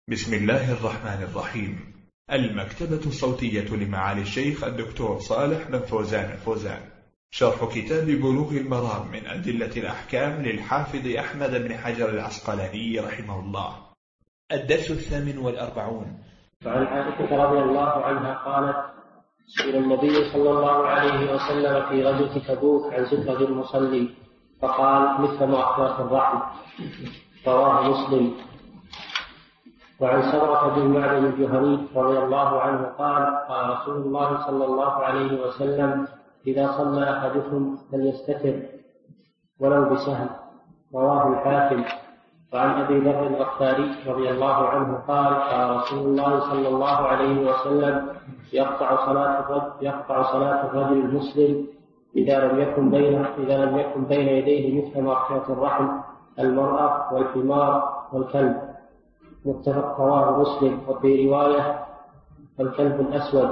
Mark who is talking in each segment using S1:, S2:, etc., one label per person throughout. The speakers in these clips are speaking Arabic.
S1: بسم الله الرحمن الرحيم. المكتبة الصوتية لمعالي الشيخ الدكتور صالح بن فوزان الفوزان، شرح كتاب بلوغ المرام من أدلة الأحكام للحافظ أحمد بن حجر العسقلاني رحمه الله. الدرس 48.
S2: وعن عائشة رضي الله عنها قالت: سئل النبي صلى الله عليه وسلم في غزوة تبوك عن سترة المصلي فقال: مثل ما أخبرت الرحم. رواه مسلم. وعن سمرة بن معبد الجهني رضي الله عنه قال: قال رسول الله صلى الله عليه وسلم: إذا صلى أحدكم فليستتر ولو بسهم. رواه الحاكم. وعن أبي ذر الغفاري رضي الله عنه قال: قال رسول الله صلى الله عليه وسلم: يقطع صلاة الرجل المسلم إذا لم يكن بين يديه مثل مغفرة الرحم، المرأة والحمار والكلب. متفق. رواه مسلم. وفي رواية: الكلب الأسود.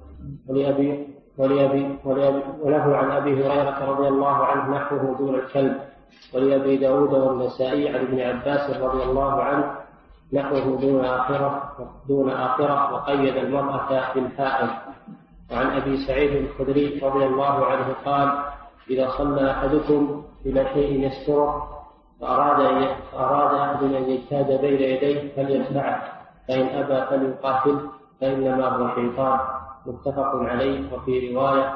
S2: وله عن أبي هريرة رضي الله عنه نحوه دون الكلب. ولأبي داود والنسائي عن ابن عباس رضي الله عنه نحوه دون آخرة وقيد المرأة بالحائض. وعن أبي سعيد الخدري رضي الله عنه قال: إذا صلى أحدكم إلى شيء يستره فأراد أحد أن يجتاز بين يديه فليدفعه، فإن أبى فليقاتل فإنما هو شيطان. متفق عليه. وفي رواية: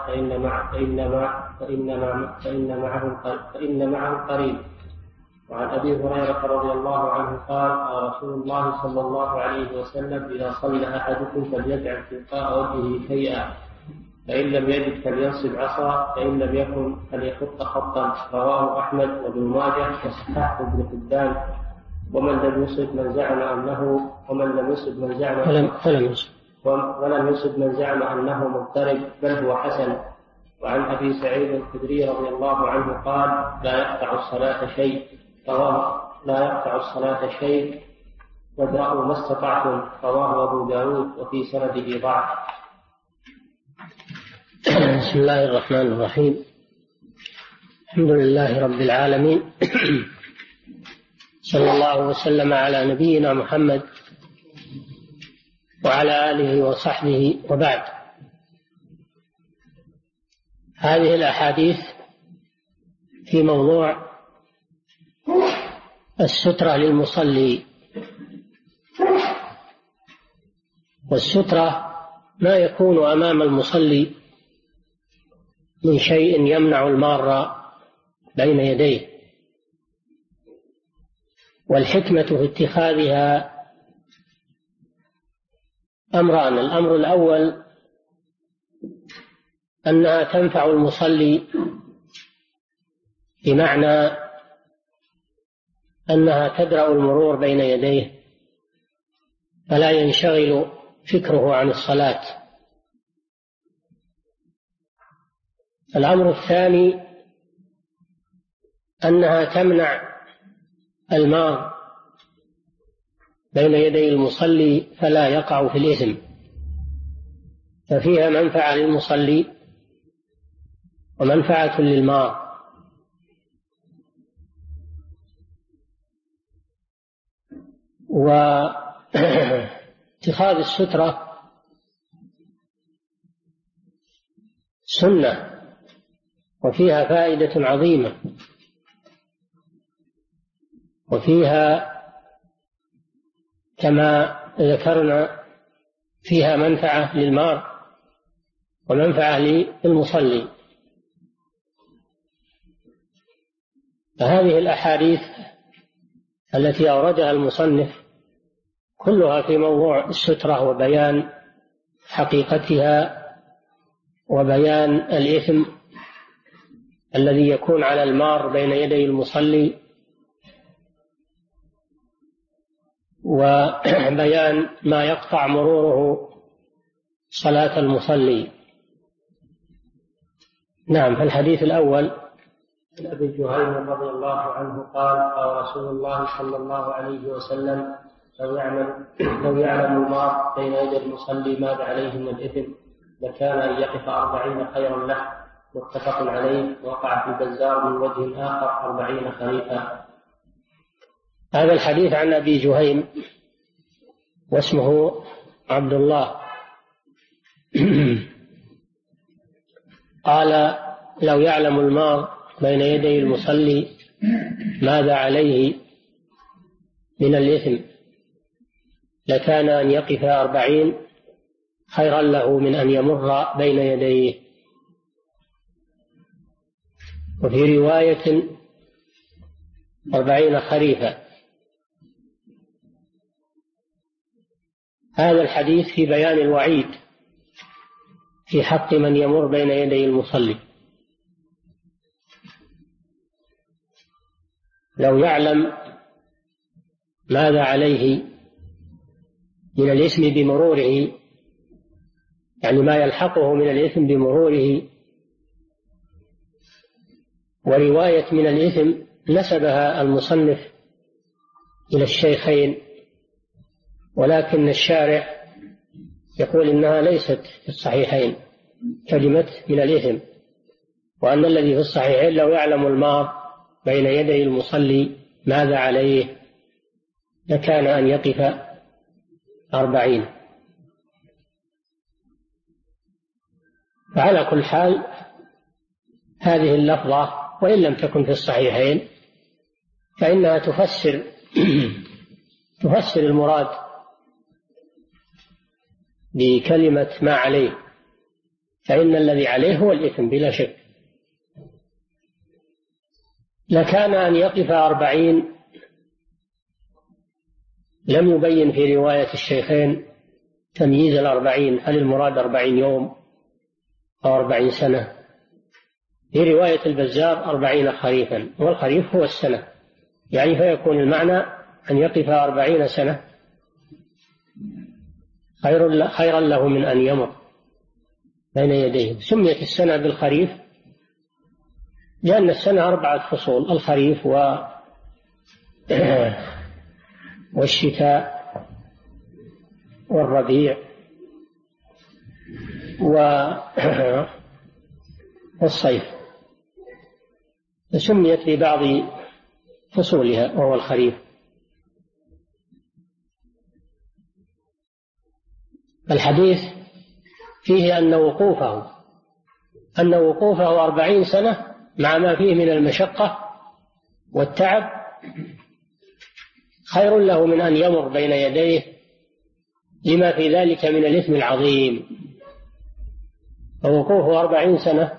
S2: فإن معه قرين. وعن أبي هريرة رضي الله عنه قال: قال رسول الله صلى الله عليه وسلم: إذا صلى أحدكم فليجعل تلقاء وجهه شيئا، فإن لم يجد فلينصب عصا، فإن لم يكن فليخط خطا. رواه أحمد وابن ماجه وصححه ابن حبان. ولم يصب من زعم أنه مضطرب، بل هو حسن. وعن أبي سعيد الخدري رضي الله عنه قال: لا يقطع الصلاة شيء وادرأوا ما استطعتم. رواه أبو داود وفي سنده ضعف.
S3: بسم الله الرحمن الرحيم. الحمد لله رب العالمين. صلى الله وسلم على نبينا محمد وعلى آله وصحبه، وبعد. هذه الأحاديث في موضوع السترة للمصلي. والسترة ما يكون أمام المصلي من شيء يمنع المار بين يديه. والحكمة في اتخاذها أمران: الأمر الأول أنها تنفع المصلي، بمعنى أنها تدرأ المرور بين يديه فلا ينشغل فكره عن الصلاة. الأمر الثاني أنها تمنع المار بين يدي المصلي فلا يقع في الإثم، ففيها منفعة للمصلي ومنفعة للمار. واتخاذ السترة سنة وفيها فائدة عظيمة، وفيها كما ذكرنا فيها منفعة للمار ومنفعة للمصلي. فهذه الأحاديث التي أوردها المصنف كلها في موضوع السترة وبيان حقيقتها وبيان الإثم الذي يكون على المار بين يدي المصلي، وبيان ما يقطع مروره صلاة المصلي. نعم. فالحديث الأول:
S2: عن أبي جهيم رضي الله عنه قال: قال رسول الله صلى الله عليه وسلم: لو يعلم المار بين يدي المصلي ماذا عليه من الإثم لكان أن يقف 40 خيرا له. متفق عليه. وقع في البزار من وجه آخر 40 خريفا.
S3: هذا الحديث عن أبي جهيم واسمه عبد الله. قال: لو يعلم المار بين يدي المصلي ماذا عليه من الإثم لكان أن يقف 40 خيرا له من أن يمر بين يديه. وفي رواية 40 خريفا. هذا الحديث في بيان الوعيد في حق من يمر بين يدي المصلي. لو يعلم ماذا عليه من الإثم بمروره، يعني ما يلحقه من الإثم بمروره. ورواية من الإثم نسبها المصنف إلى الشيخين، ولكن الشارح يقول إنها ليست في الصحيحين كلمة من الإثم، وأن الذي في الصحيحين لو يعلم المار بين يدي المصلي ماذا عليه لكان أن يقف 40. فعلى كل حال هذه اللفظة وإن لم تكن في الصحيحين فإنها تفسر المراد بكلمة ما عليه، فإن الذي عليه هو الإثم بلا شك. لكان أن يقف 40 لم يبين في رواية الشيخين تمييز 40، هل المراد 40 يوم أو 40 سنة. في رواية البزار 40 خريفا، والخريف هو السنة، يعني فيكون المعنى أن يقف 40 سنة خيرا له من أن يمر بين يديه. سميت السنة بالخريف لأن السنة 4 فصول: الخريف والشتاء والربيع والصيف، سميت ببعض فصولها وهو الخريف. الحديث فيه أن وقوفه 40 سنة مع ما فيه من المشقة والتعب خير له من أن يمر بين يديه لما في ذلك من الإثم العظيم. فوقوفه 40 سنة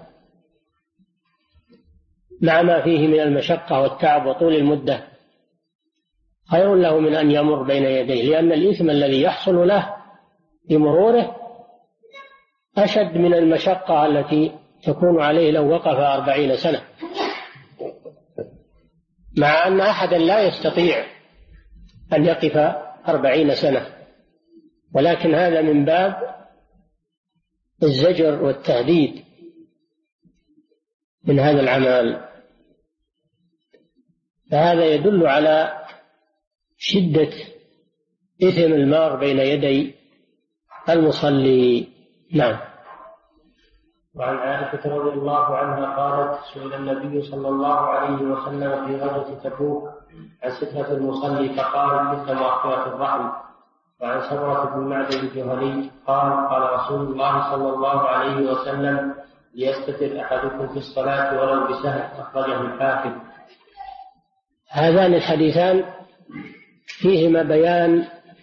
S3: مع ما فيه من المشقة والتعب وطول المدة خير له من أن يمر بين يديه، لأن الإثم الذي يحصل له بمروره أشد من المشقة التي تكون عليه لو وقف 40 سنة، مع أن أحدا لا يستطيع أن يقف 40 سنة، ولكن هذا من باب الزجر والتهديد من هذا العمل. فهذا يدل على شدة إثم المار بين يدي المصلي. نعم.
S2: وعن عائشة رضي الله عنها قالت: سئل النبي صلى الله عليه وسلم في غزوة تبوك عن سترة المصلي فقال: مثل مؤخرة الرحم. وعن سمرة بن معبد الجهني قال: قال رسول الله صلى الله عليه وسلم: ليستتر أحدكم في الصلاة ولو بسهل. أخرجه الحاكم.
S3: هذان الحديثان فيهما بيان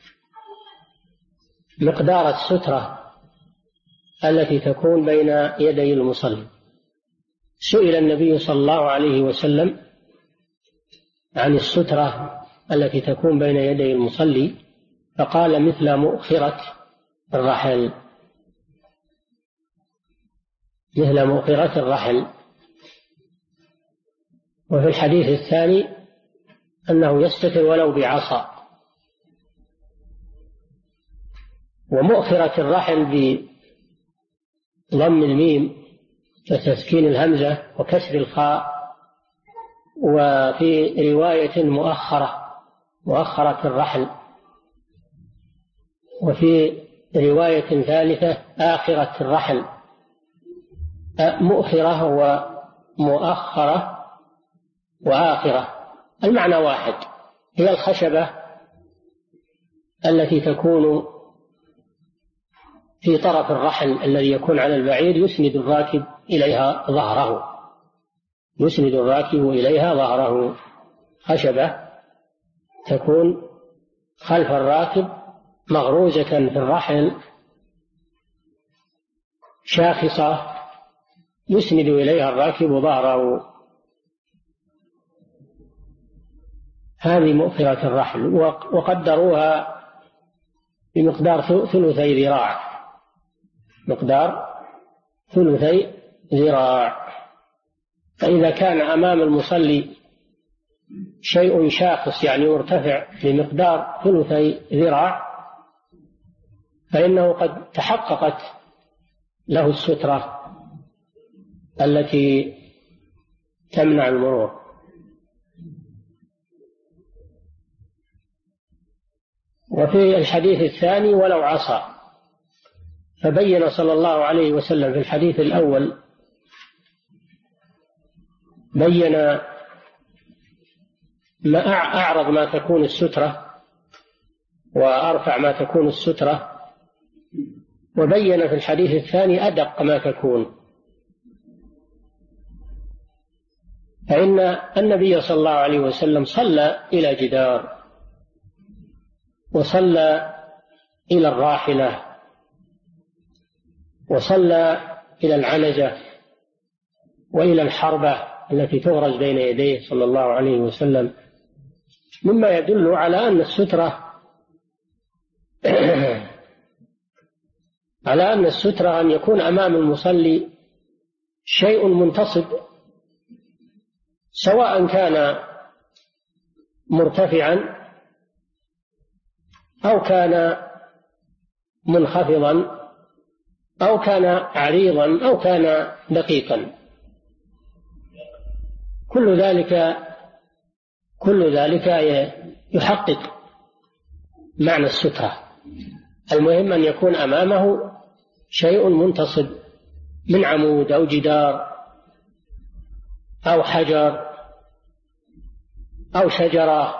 S3: مقدار السترة التي تكون بين يدي المصلي. سئل النبي صلى الله عليه وسلم عن السترة التي تكون بين يدي المصلي فقال: مثل مؤخرة الرحل. مثل مؤخرة الرحل. وفي الحديث الثاني أنه يستتر ولو بعصا. ومؤخرة الرحل بضم الميم وتسكين الهمزة وكسر الخاء. وفي رواية مؤخرة الرحل. وفي رواية ثالثة آخرة الرحل. مؤخرة ومؤخرة وآخرة المعنى واحد، هي الخشبة التي تكون في طرف الرحل الذي يكون على البعير يسند الراكب إليها ظهره، يسند الراكب إليها ظهره، خشبة تكون خلف الراكب مغروزة في الرحل شاخصة يسند إليها الراكب ظهره. هذه مؤخرة الرحل، وقدروها بمقدار ثلثي ذراع، مقدار ثلثي ذراع. فإذا كان أمام المصلي شيء شاخص يعني مرتفع بمقدار ثلثي ذراع فإنه قد تحققت له السترة التي تمنع المرور. وفي الحديث الثاني ولو عصا، فبين صلى الله عليه وسلم في الحديث الأول بين ما أعرض ما تكون السترة وأرفع ما تكون السترة، وبين في الحديث الثاني أدق ما تكون. فإن النبي صلى الله عليه وسلم صلى إلى جدار، وصلى إلى الراحلة، وصلى إلى العنزة، وإلى الحربة التي تغرز بين يديه صلى الله عليه وسلم، مما يدل على أن السترة على أن السترة أن يكون أمام المصلي شيء منتصب، سواء كان مرتفعا أو كان منخفضا أو كان عريضا أو كان دقيقا، كل ذلك يحقق معنى السترة. المهم أن يكون أمامه شيء منتصب من عمود أو جدار أو حجر أو شجرة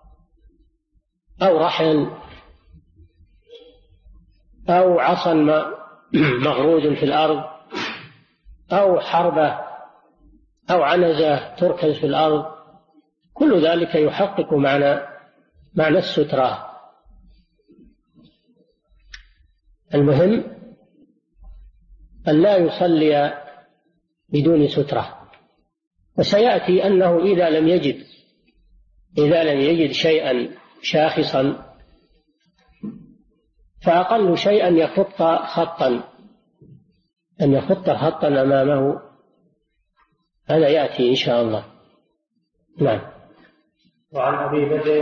S3: أو رحل أو عصا مغروز في الأرض أو حربة أو عنزة تركز في الأرض، كل ذلك يحقق معنى السترة. المهم أن لا يصلي بدون سترة. وسيأتي أنه إذا لم يجد شيئا شاخصا فأقل شيء أن يخط خطا أمامه، هذا يأتي إن شاء الله. نعم.
S2: وعن أبي بدر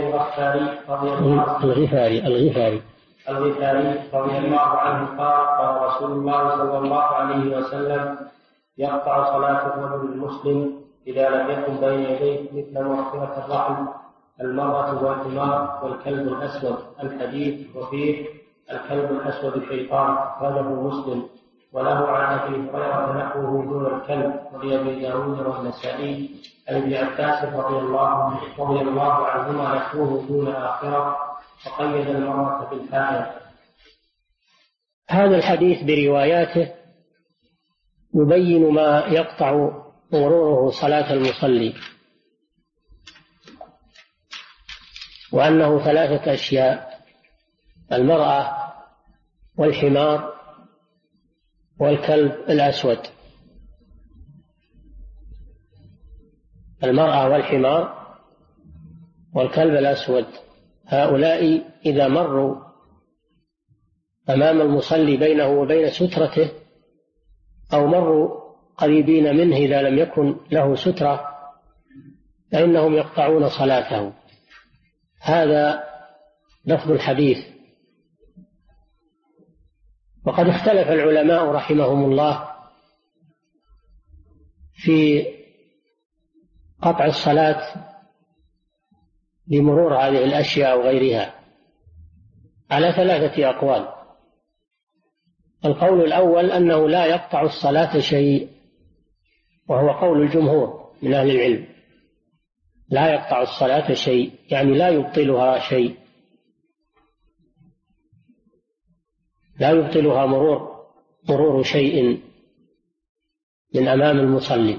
S2: الغفاري رضي الله عنه قال قال رسول الله صلى الله عليه وسلم: يقطع صلاة الرجل المسلم إذا لم يكن بين يديه مثل مؤخرة الرحل المرأة والحمار والكلب الأسود. الحديث وفيه: الكلب الأسود شيطان، أخرجه مسلم. وله عن أبي هريرة نحوه دون الكلب، ولأبي داود والنسائي عن ابن عباس رضي الله عنهما نحوه دون آخرة، وقيد المرأة بالحائض.
S3: هذا الحديث برواياته يبين ما يقطع مروره صلاة المصلي، وأنه 3 أشياء: المرأة والحمار والكلب الأسود. المرأة والحمار والكلب الأسود، هؤلاء إذا مروا أمام المصلي بينه وبين سترته أو مروا قريبين منه إذا لم يكن له سترة فإنهم يقطعون صلاته. هذا لفظ الحديث. وقد اختلف العلماء رحمهم الله في قطع الصلاة بمرور هذه الأشياء وغيرها على 3 أقوال. القول الأول أنه لا يقطع الصلاة شيء، وهو قول الجمهور من أهل العلم، لا يقطع الصلاة شيء يعني لا يبطلها شيء. لا يبطلها مرور شيء من أمام المصلي.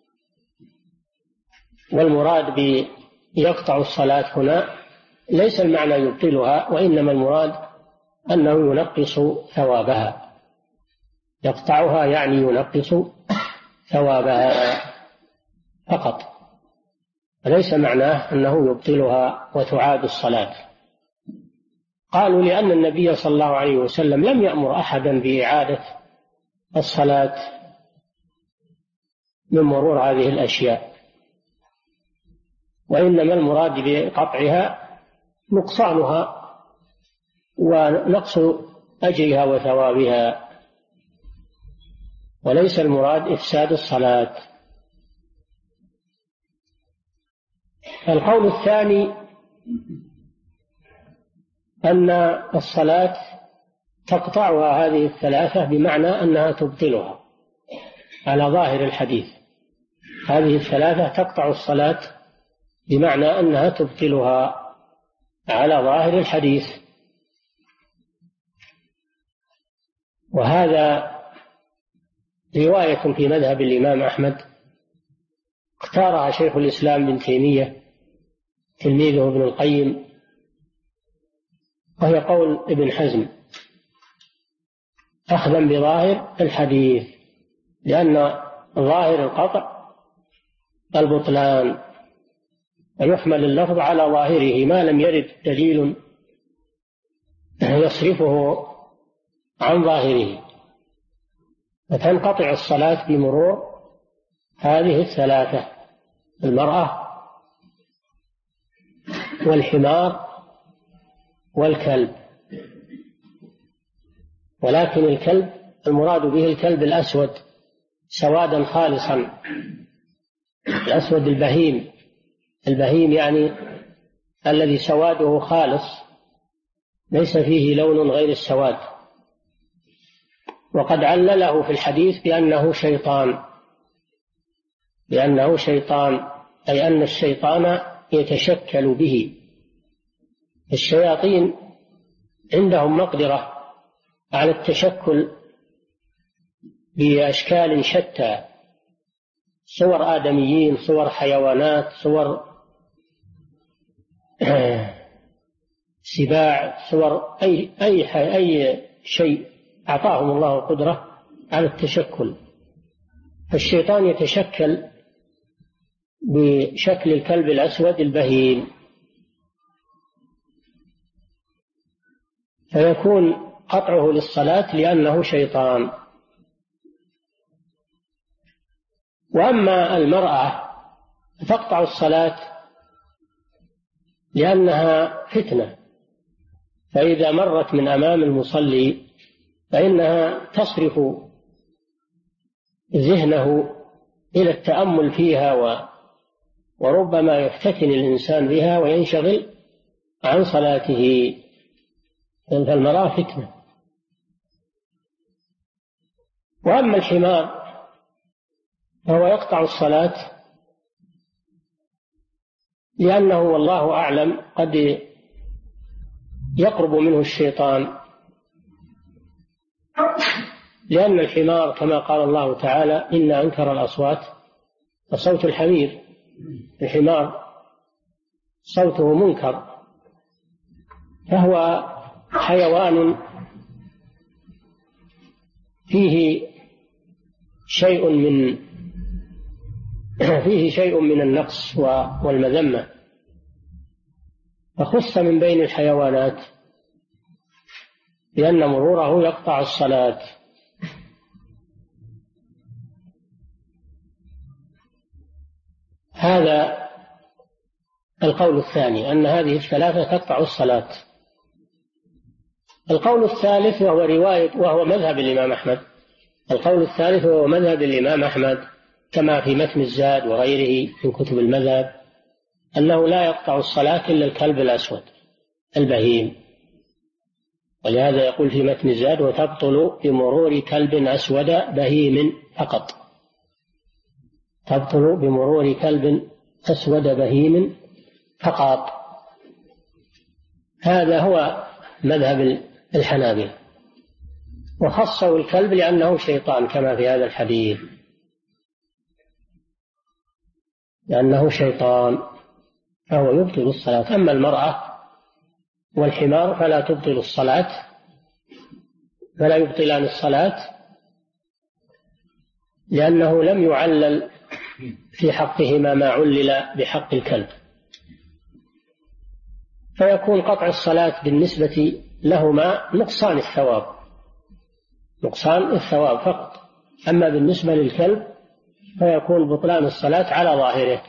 S3: والمراد بيقطع الصلاة هنا ليس المعنى يبطلها، وإنما المراد أنه ينقص ثوابها. يقطعها يعني ينقص ثوابها فقط، ليس معناه أنه يبطلها وتعاد الصلاة. قالوا لأن النبي صلى الله عليه وسلم لم يأمر أحدا بإعادة الصلاة من مرور هذه الأشياء، وإنما المراد بقطعها نقصانها ونقص أجرها وثوابها، وليس المراد إفساد الصلاة. القول الثاني أن الصلاة تقطعها هذه الثلاثة بمعنى أنها تبطلها على ظاهر الحديث. هذه الثلاثة تقطع الصلاة بمعنى أنها تبطلها على ظاهر الحديث، وهذا رواية في مذهب الإمام أحمد اختارها شيخ الإسلام ابن تيمية تلميذه ابن القيم، وهي قول ابن حزم أخذا بظاهر الحديث، لأن ظاهر القطع البطلان، ويحمل اللفظ على ظاهره ما لم يرد دليل يصرفه عن ظاهره، فتنقطع الصلاة بمرور هذه الثلاثة: المرأة والحمار والكلب. ولكن الكلب المراد به الكلب الأسود سوادا خالصا، الأسود البهيم يعني الذي سواده خالص ليس فيه لون غير السواد. وقد علله في الحديث بأنه شيطان، أي أن الشيطان يتشكل به. الشياطين عندهم مقدرة على التشكل بأشكال شتى، صور آدميين، صور حيوانات، صور سباع، صور أي شيء أعطاهم الله قدرة على التشكل. فالشيطان يتشكل بشكل الكلب الأسود البهيم، فيكون قطعه للصلاة لأنه شيطان. وأما المرأة تقطع الصلاة لأنها فتنة، فإذا مرت من أمام المصلي فإنها تصرف ذهنه إلى التأمل فيها، وربما يفتتن الإنسان بها وينشغل عن صلاته، فالمرأة فتنة. وأما الحمار فهو يقطع الصلاة لأنه والله أعلم قد يقرب منه الشيطان، لأن الحمار كما قال الله تعالى: إن أنكر الأصوات لصوت الحمير. الحمار صوته منكر، فهو حيوان فيه شيء من النقص والمذمة، فخص من بين الحيوانات لأن مروره يقطع الصلاة. هذا القول الثاني، أن هذه الثلاثة تقطع الصلاة. القول الثالث وهو مذهب الإمام أحمد. القول الثالث وهو مذهب الإمام أحمد كما في متن الزاد وغيره من كتب المذهب، أنه لا يقطع الصلاة إلا الكلب الأسود البهيم، ولهذا يقول في متن الزاد: وتبطل بمرور كلب أسود بهيم فقط. تبطل بمرور كلب أسود بهيم فقط. هذا هو مذهب الحنابلة. وخصوا الكلب لأنه شيطان كما في هذا الحديث، لأنه شيطان فهو يبطل الصلاة. أما المرأة والحمار فلا تبطل الصلاة، فلا يبطلان الصلاة، لأنه لم يعلل في حقهما ما علل بحق الكلب، فيكون قطع الصلاة بالنسبة لهما نقصان الثواب فقط. أما بالنسبة للكلب فيكون بطلان الصلاة على ظاهره.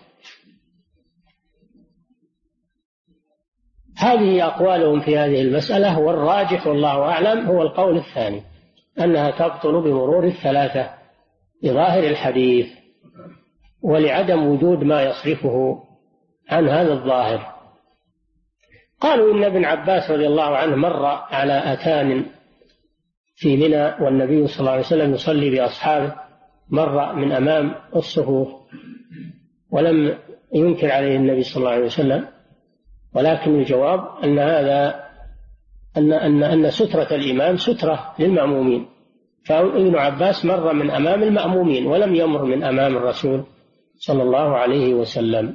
S3: هذه أقوالهم في هذه المسألة، والراجح والله أعلم هو القول الثاني، أنها تبطل بمرور الثلاثة لظاهر الحديث ولعدم وجود ما يصرفه عن هذا الظاهر. قالوا إن ابن عباس رضي الله عنه مر على أتان في منى والنبي صلى الله عليه وسلم يصلي بأصحابه، مر من أمام الصفوف ولم ينكر عليه النبي صلى الله عليه وسلم، ولكن الجواب أن هذا أن سترة الإمام سترة للمأمومين، فابن عباس مر من أمام المأمومين ولم يمر من أمام الرسول صلى الله عليه وسلم.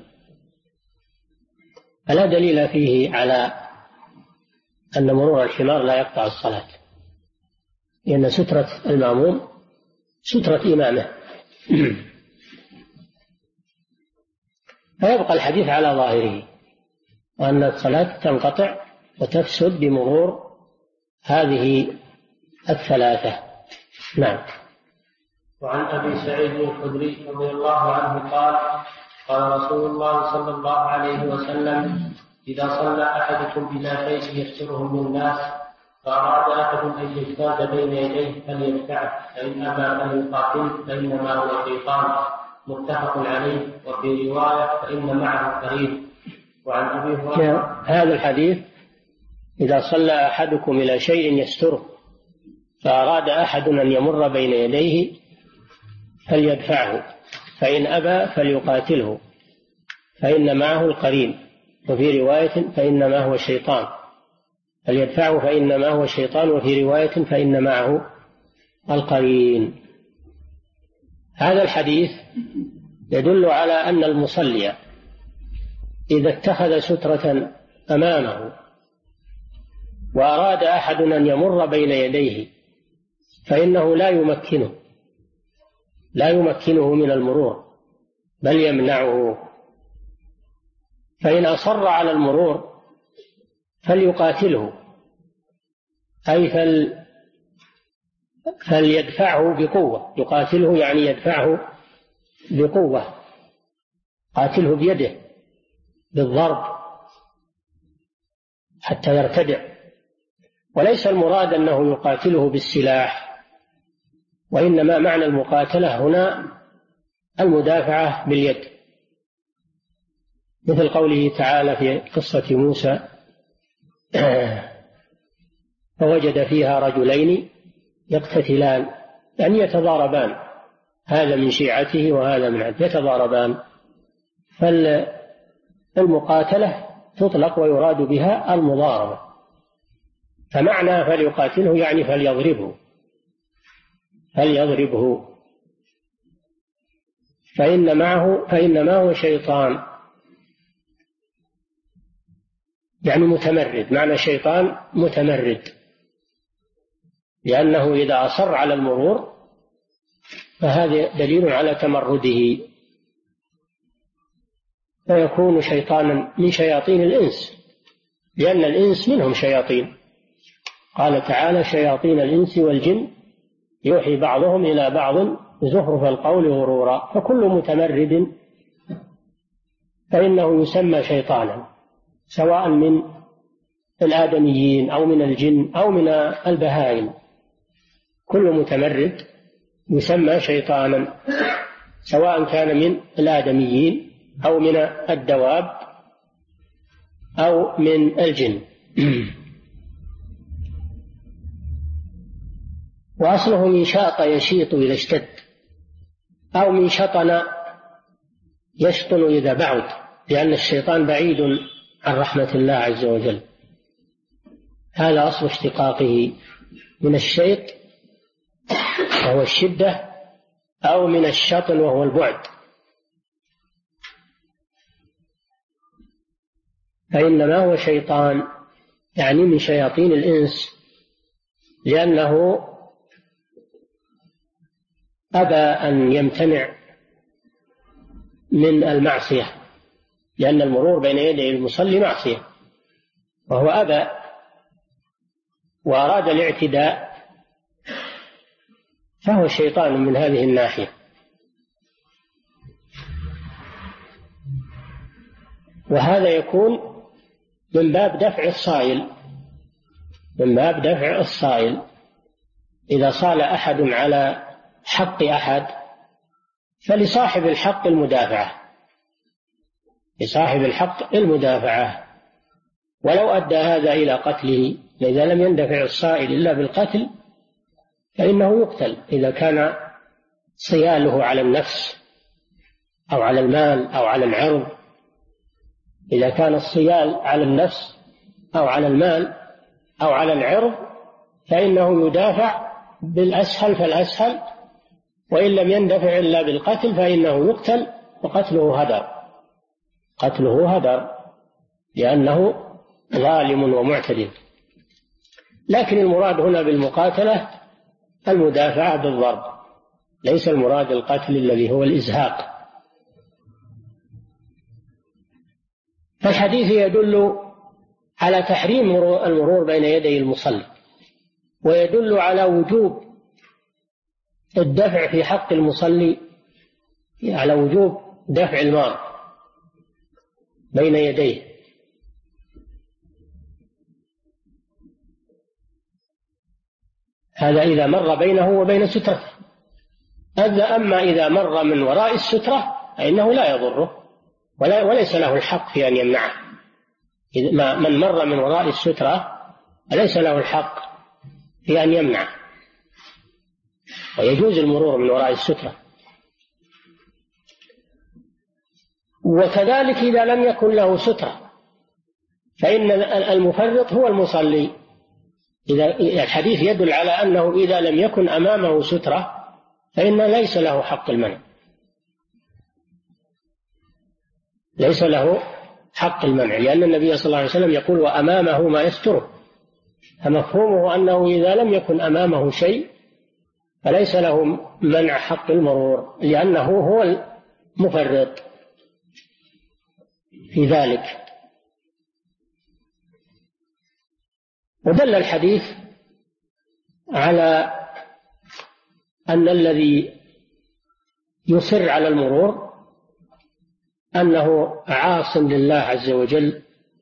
S3: فلا دليل فيه على أن مرور الحمار لا يقطع الصلاة، لأن سترة المأموم سترة إمامه. فيبقى الحديث على ظاهره، وأن الصلاة تنقطع وتفسد بمرور هذه الثلاثة. نعم.
S2: وعن أبي سعيد الخدري رضي الله عنه قال قال رسول الله صلى الله عليه وسلم: إذا صلى أحدكم إلى شيء يستره من الناس فأراد أحد أن يجتاز بين يديه فليدفعه، فإن أبى فليقاتل فإنما هو شيطان. متفق عليه. وفي رواية: فإن معه قرين. وعن أبي هريرة
S3: هذا الحديث: إذا صلى أحدكم إلى شيء يستره فأراد أحد أن يمر بين يديه فليدفعه، فإن أبى فليقاتله فإن معه القرين. وفي رواية: فإنما هو شيطان. فليدفعه فإنما هو شيطان. وفي رواية: فإن معه القرين. هذا الحديث يدل على أن المصلي إذا اتخذ سترة أمامه وأراد أحد أن يمر بين يديه فإنه لا يمكنه من المرور، بل يمنعه. فإن أصر على المرور فليقاتله، أي فليدفعه بقوة. يقاتله يعني يدفعه بقوة، قاتله بيده بالضرب حتى يرتدع. وليس المراد أنه يقاتله بالسلاح، وإنما معنى المقاتلة هنا المدافعة باليد، مثل قوله تعالى في قصة موسى: فوجد فيها رجلين يقتتلان، يعني يتضاربان، هذا من شيعته وهذا من عدو، يتضاربان. فالمقاتلة تطلق ويراد بها المضاربة. فمعنى فليقاتله يعني فليضربه. فإنما هو شيطان، يعني متمرد. معنى شيطان متمرد، لأنه إذا أصر على المرور فهذا دليل على تمرده، فيكون شيطانا من شياطين الإنس، لأن الإنس منهم شياطين. قال تعالى: شياطين الإنس والجن يوحي بعضهم إلى بعض زخرف القول غرورا. فكل متمرد فإنه يسمى شيطانا، سواء من الآدميين أو من الجن أو من البهائم. كل متمرد يسمى شيطانا، سواء كان من الآدميين أو من الدواب أو من الجن. وأصله من شاط يشيط إذا اشتد، أو من شطن يشطن إذا بعد، لأن الشيطان بعيد عن رحمة الله عز وجل. هذا أصل اشتقاقه من الشيط وهو الشدة، أو من الشطن وهو البعد، فإنما هو شيطان، يعني من شياطين الإنس، لأنه أبى أن يمتنع من المعصية، لأن المرور بين يدي المصلي معصية، وهو أبى وأراد الاعتداء، فهو شيطان من هذه الناحية. وهذا يكون من باب دفع الصائل، من باب دفع الصائل. إذا صال أحد على حق أحد فلصاحب الحق المدافعة، لصاحب الحق المدافعة، ولو أدى هذا إلى قتله، إذا لم يندفع الصائل إلا بالقتل فإنه يقتل، إذا كان صياله على النفس أو على المال أو على العرض. إذا كان الصيال على النفس أو على المال أو على العرض فإنه يدافع بالأسهل فالأسهل، وإن لم يندفع إلا بالقتل فإنه يقتل، وقتله هدر، قتله هدر، لأنه ظالم ومعتدي. لكن المراد هنا بالمقاتلة المدافعة بالضرب، ليس المراد القتل الذي هو الإزهاق. فالحديث يدل على تحريم المرور بين يدي المصلي، ويدل على وجوب الدفع في حق المصلي، على وجوب دفع المار بين يديه. هذا إذا مر بينه وبين سترته. أما إذا مر من وراء السترة فإنه لا يضره وليس له الحق في أن يمنعه. من مر من وراء السترة ليس له الحق في أن يمنعه، ويجوز المرور من وراء السترة. وكذلك إذا لم يكن له سترة فإن المفرط هو المصلي. الحديث يدل على أنه إذا لم يكن أمامه سترة فإن ليس له حق المنع، ليس له حق المنع، لأن النبي صلى الله عليه وسلم يقول وأمامه ما يستره، فمفهومه أنه إذا لم يكن أمامه شيء فليس له منع حق المرور، لأنه هو المفرط في ذلك. ودل الحديث على أن الذي يصر على المرور أنه عاص لله عز وجل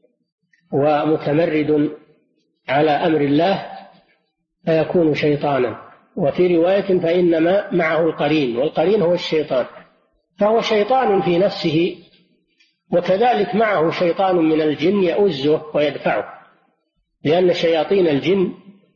S3: ومتمرد على أمر الله فيكون شيطانا. وفي رواية فإنما معه القرين، والقرين هو الشيطان، فهو شيطان في نفسه، وكذلك معه شيطان من الجن يؤزه ويدفعه، لأن شياطين الجن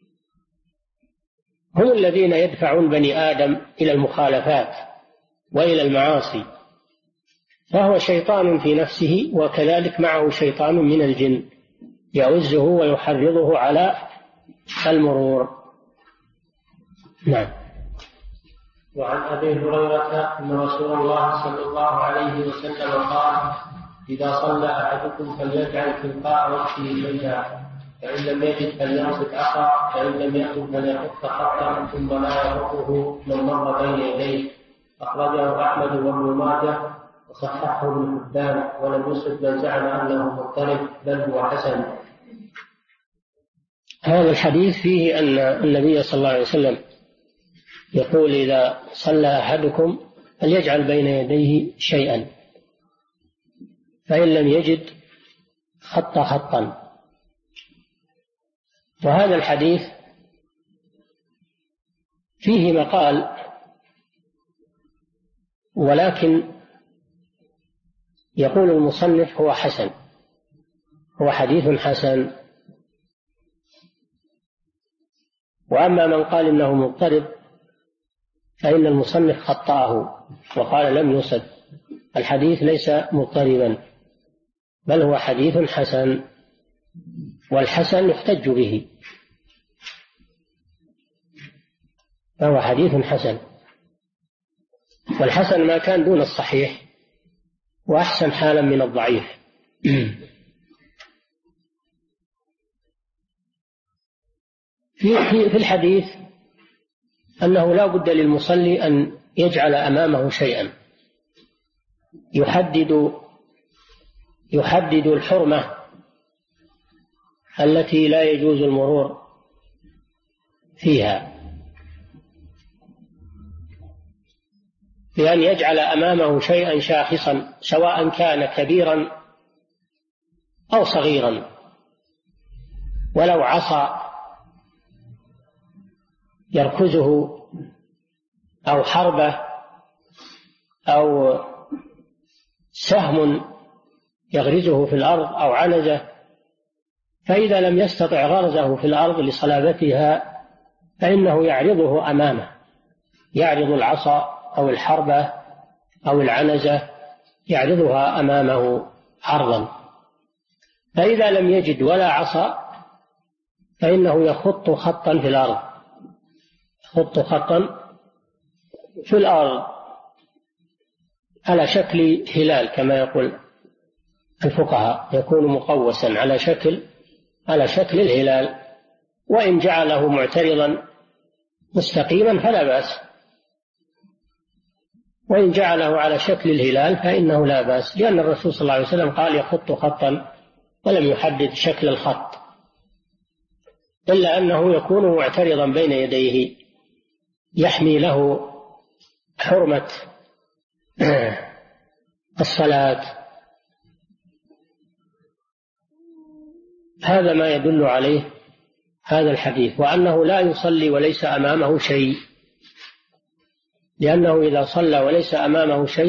S3: هم الذين يدفعون بني آدم إلى المخالفات وإلى المعاصي، فهو شيطان في نفسه، وكذلك معه شيطان من الجن يؤزه ويحرضه على المرور. نعم.
S2: وعن أبي هريرة أن رسول الله صلى الله عليه وسلم قال إذا صلى أحدكم فليجعل تلقاء وجهه شيئا، فإن لم يجد فليمسك أخاه، فإن لم يكن فليحط خطا ثم لا يحطه من مر بين يديه. أخرجه أحمد وابن ماجه وصححه ابن حبان، ولم يصب من زعم أنه مضطرب بل هو حسن.
S3: هذا الحديث فيه أن النبي صلى الله عليه وسلم يقول إذا صلى أحدكم فليجعل بين يديه شيئا، فإن لم يجد خط خطا. وهذا الحديث فيه مقال، ولكن يقول المصنف هو حسن، هو حديث حسن. وأما من قال إنه مضطرب فإن المصنف خطأه وقال لم يصب، الحديث ليس مضطربا بل هو حديث حسن، والحسن يحتج به. فهو حديث حسن، والحسن ما كان دون الصحيح وأحسن حالا من الضعيف. في الحديث أنه لا بد للمصلي أن يجعل أمامه شيئا يحدد الحرمة التي لا يجوز المرور فيها، بأن يجعل أمامه شيئا شاخصا سواء كان كبيرا أو صغيرا، ولو عصا يركزه أو حربة أو سهم يغرزه في الأرض أو عنزة، فإذا لم يستطع غرزه في الأرض لصلابتها فإنه يعرضه أمامه، يعرض العصا أو الحربة أو العنزة يعرضها أمامه عرضا. فإذا لم يجد ولا عصا فإنه يخط خطا في الأرض، يخط خطا في الأرض على شكل هلال كما يقول الفقهاء، يكون مقوسا على شكل الهلال، وإن جعله معترضا مستقيما فلا بأس، وإن جعله على شكل الهلال فإنه لا بأس، لأن الرسول صلى الله عليه وسلم قال يخط خطا ولم يحدد شكل الخط، إلا أنه يكون معترضا بين يديه يحمي له حرمة الصلاة. هذا ما يدل عليه هذا الحديث، وأنه لا يصلي وليس أمامه شيء، لأنه إذا صلى وليس أمامه شيء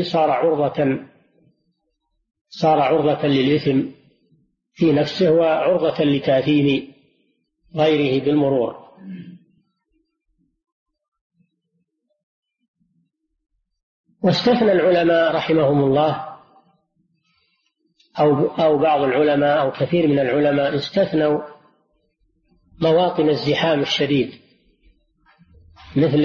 S3: صار عرضة للإثم في نفسه وعرضة لتأثيم غيره بالمرور. واستثنى العلماء رحمهم الله أو بعض العلماء أو كثير من العلماء استثنوا مواطن الزحام الشديد مثل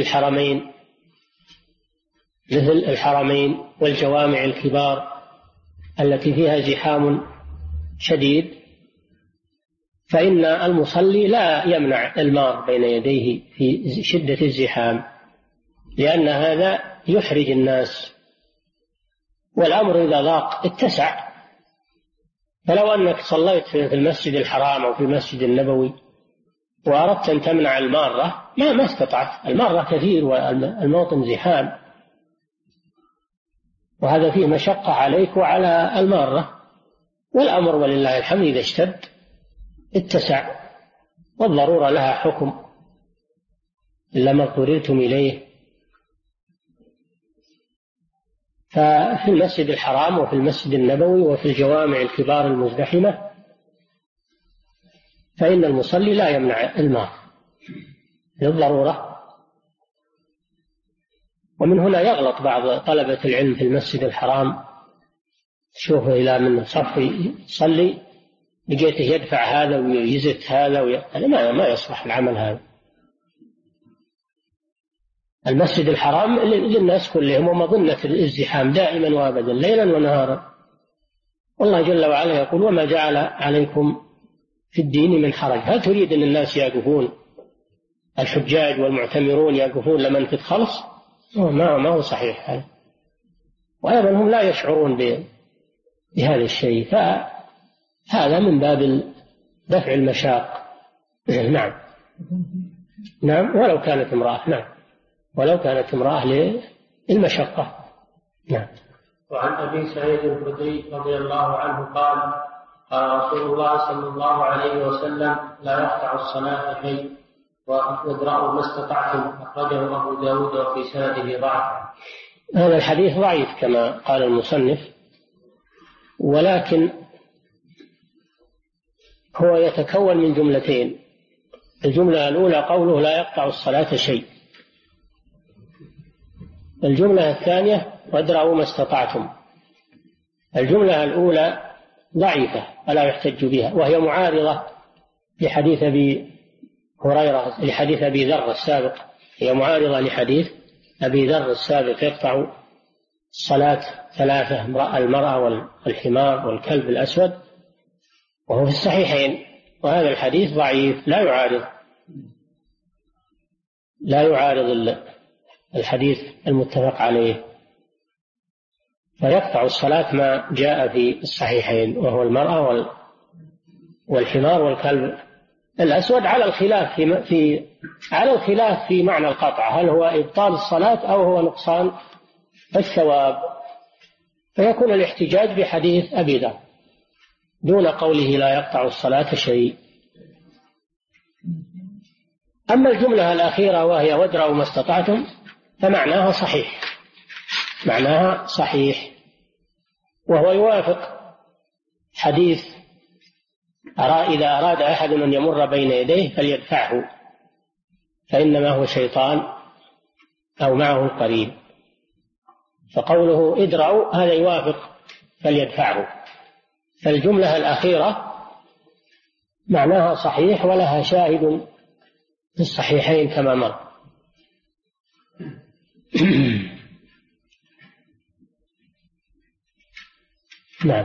S3: الحرمين والجوامع الكبار التي فيها زحام شديد، فإن المصلي لا يمنع المار بين يديه في شدة الزحام، لأن هذا يحرج الناس، والأمر إذا ضاق اتسع. فلو أنك صليت في المسجد الحرام أو في المسجد النبوي وأردت أن تمنع المارة ما استطعت، المارة كثير والموطن زحام، وهذا فيه مشقة عليك وعلى المارة، والأمر ولله الحمد إذا اشتد اتسع، والضرورة لها حكم إلا ما اضطررتم إليه. ففي المسجد الحرام وفي المسجد النبوي وفي الجوامع الكبار المزدحمة فإن المصلي لا يمنع الماء للضرورة. ومن هنا يغلط بعض طلبة العلم في المسجد الحرام، تشوفه إلى من صف يصلي لقيته يدفع هذا ويزت هذا ما يصلح العمل هذا. المسجد الحرام للناس كلهم ومظنة الازدحام دائما وابدا ليلا ونهارا، والله جل وعلا يقول وما جعل عليكم في الدين من حرج. هل تريد أن الناس يقفون، الحجاج والمعتمرون يقفون لمن في الخلص؟ ما هو صحيح هذا، وأيضا هم لا يشعرون بهذا الشيء، فهذا من باب دفع المشاق. نعم ولو كانت امرأة، نعم ولو كانت امرأة للمشقة. نعم.
S2: وعن أبي سعيد الخدري رضي الله عنه قال قال رسول الله صلى الله عليه وسلم لا يقطع الصلاة شيء وادرأوا ما استطعتم، أخرجه أبو داود وفي سنده ضعف.
S3: هذا الحديث ضعيف كما قال المصنف، ولكن هو يتكون من جملتين. الجملة الأولى قوله لا يقطع الصلاة شيء، الجملة الثانية وادرأوا ما استطعتم. الجملة الأولى ضعيفة فلا يحتج بها، وهي معارضة لحديث أبي هريرة لحديث أبي ذر السابق هي معارضة لحديث أبي ذر السابق يقطع الصلاة ثلاثة: المرأة والحمار والكلب الأسود، وهو في الصحيحين. وهذا الحديث ضعيف لا يعارض الحديث المتفق عليه، فيقطع الصلاة ما جاء في الصحيحين، وهو المرأة والحمار والكلب الأسود، على الخلاف في معنى القطع، هل هو إبطال الصلاة أو هو نقصان الثواب. فيكون الاحتجاج بحديث أبي ذر دون قوله لا يقطع الصلاة شيء. أما الجملة الأخيرة وهي وادرأوا ما استطعتم فمعناها صحيح، وهو يوافق حديث إذا أراد أحد أن يمر بين يديه فليدفعه فإنما هو شيطان أو معه قرين. فقوله ادرأوا هذا يوافق فليدفعه. فالجملة الأخيرة معناها صحيح ولها شاهد في الصحيحين كما مر. نعم.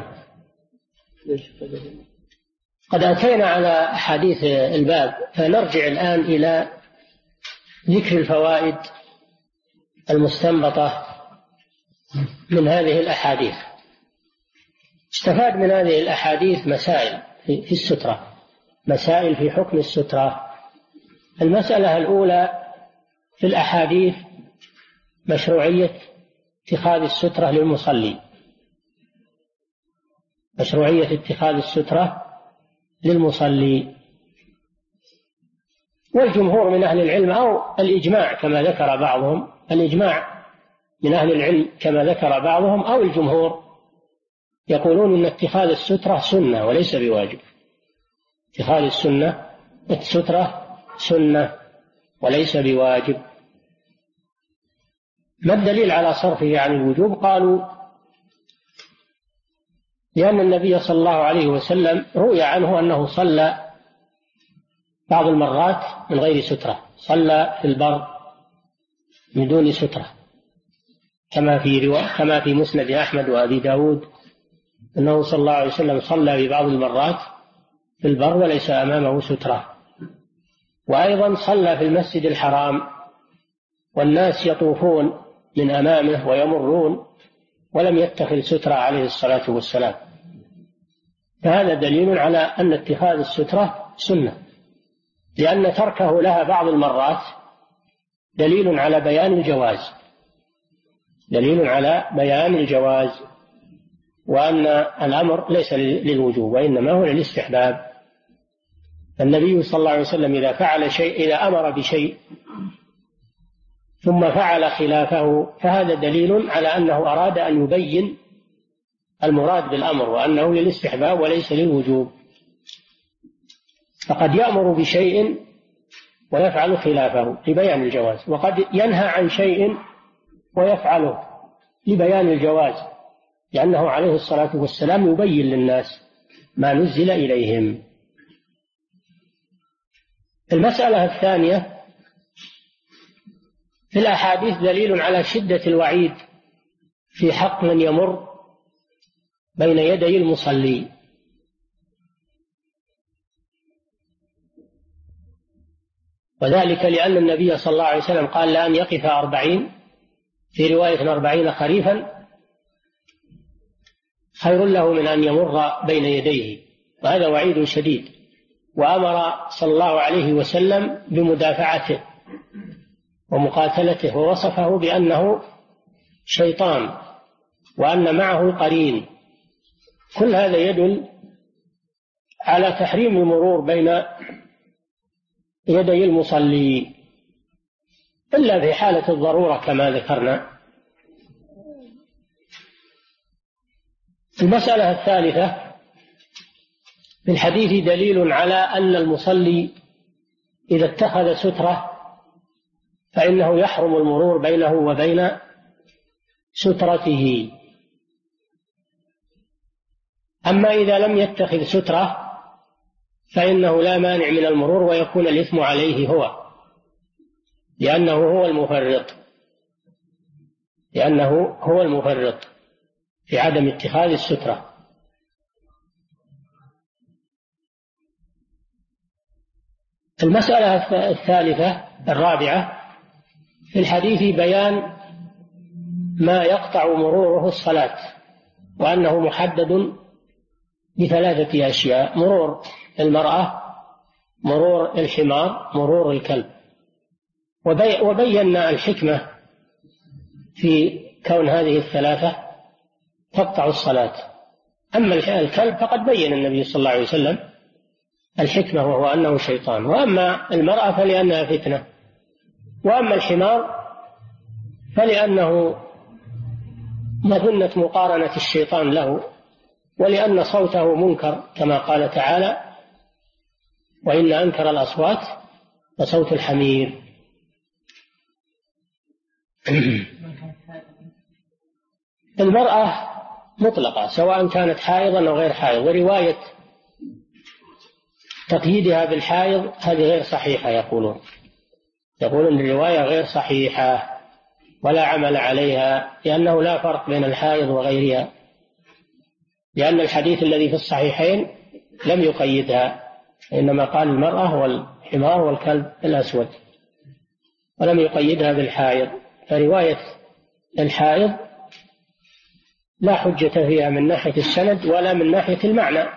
S3: قد أتينا على أحاديث الباب، فنرجع الآن إلى ذكر الفوائد المستنبطة من هذه الأحاديث. استفاد من هذه الأحاديث مسائل في السترة، مسائل في حكم السترة. المسألة الأولى في الأحاديث مشروعية اتخاذ السترة للمصلي، مشروعية اتخاذ السترة للمصلي. والجمهور من أهل العلم أو الإجماع كما ذكر بعضهم، الإجماع من أهل العلم كما ذكر بعضهم أو الجمهور يقولون أن اتخاذ السترة سنة وليس بواجب. اتخاذ السترة سنة وليس بواجب. ما الدليل على صرفه عن الوجوب؟ قالوا لأن النبي صلى الله عليه وسلم روي عنه أنه صلى بعض المرات من غير سترة، صلى في البر من دون سترة، كما في مسند أحمد وأبي داود أنه صلى الله عليه وسلم صلى في بعض المرات في البر وليس أمامه سترة. وأيضا صلى في المسجد الحرام والناس يطوفون من أمامه ويمرون ولم يتخذ سترة عليه الصلاة والسلام. فهذا دليل على أن اتخاذ السترة سنة، لأن تركه لها بعض المرات دليل على بيان الجواز، وأن الأمر ليس للوجوب وإنما هو للاستحباب. النبي صلى الله عليه وسلم إذا أمر بشيء ثم فعل خلافه فهذا دليل على أنه أراد أن يبين المراد بالأمر وأنه للاستحباب وليس للوجوب. فقد يأمر بشيء ويفعل خلافه لبيان الجواز، وقد ينهى عن شيء ويفعله لبيان الجواز، لأنه عليه الصلاة والسلام يبين للناس ما نزل إليهم. المسألة الثانية في الأحاديث دليل على شدة الوعيد في حق من يمر بين يدي المصلي. وذلك لأن النبي صلى الله عليه وسلم قال لأن يقف 40 في رواية 40 خريفا خير له من أن يمر بين يديه، وهذا وعيد شديد. وأمر صلى الله عليه وسلم بمدافعته ومقاتلته، ووصفه بأنه شيطان وأن معه قرين. كل هذا يدل على تحريم المرور بين يدي المصلي إلا في حالة الضرورة كما ذكرنا. المسألة الثالثة في الحديث دليل على أن المصلي إذا اتخذ سترة فإنه يحرم المرور بينه وبين سترته. أما إذا لم يتخذ سترة فإنه لا مانع من المرور ويكون الإثم عليه هو، لأنه هو المفرط في عدم اتخاذ السترة. المسألة الثالثة الرابعة في الحديث بيان ما يقطع مروره الصلاة، وأنه محدد بثلاثة أشياء: مرور المرأة، مرور الحمار، مرور الكلب. وبينا الحكمة في كون هذه الثلاثة تقطع الصلاة. أما الكلب فقد بين النبي صلى الله عليه وسلم الحكمة، وهو أنه شيطان. وأما المرأة فلأنها فتنة. وأما الحمار فلأنه مظنة مقارنة الشيطان له، ولأن صوته منكر كما قال تعالى: وإن أنكر الأصوات لصوت الحمير. المرأة مطلقة سواء كانت حائضا أو غير حائض، ورواية تقييدها بالحائض هذه غير صحيحة. يقولون الرواية غير صحيحة ولا عمل عليها، لأنه لا فرق بين الحائض وغيرها، لأن الحديث الذي في الصحيحين لم يقيدها، إنما قال المرأة والحمار والكلب الأسود، ولم يقيدها بالحائض. فرواية الحائض لا حجة فيها من ناحية السند ولا من ناحية المعنى،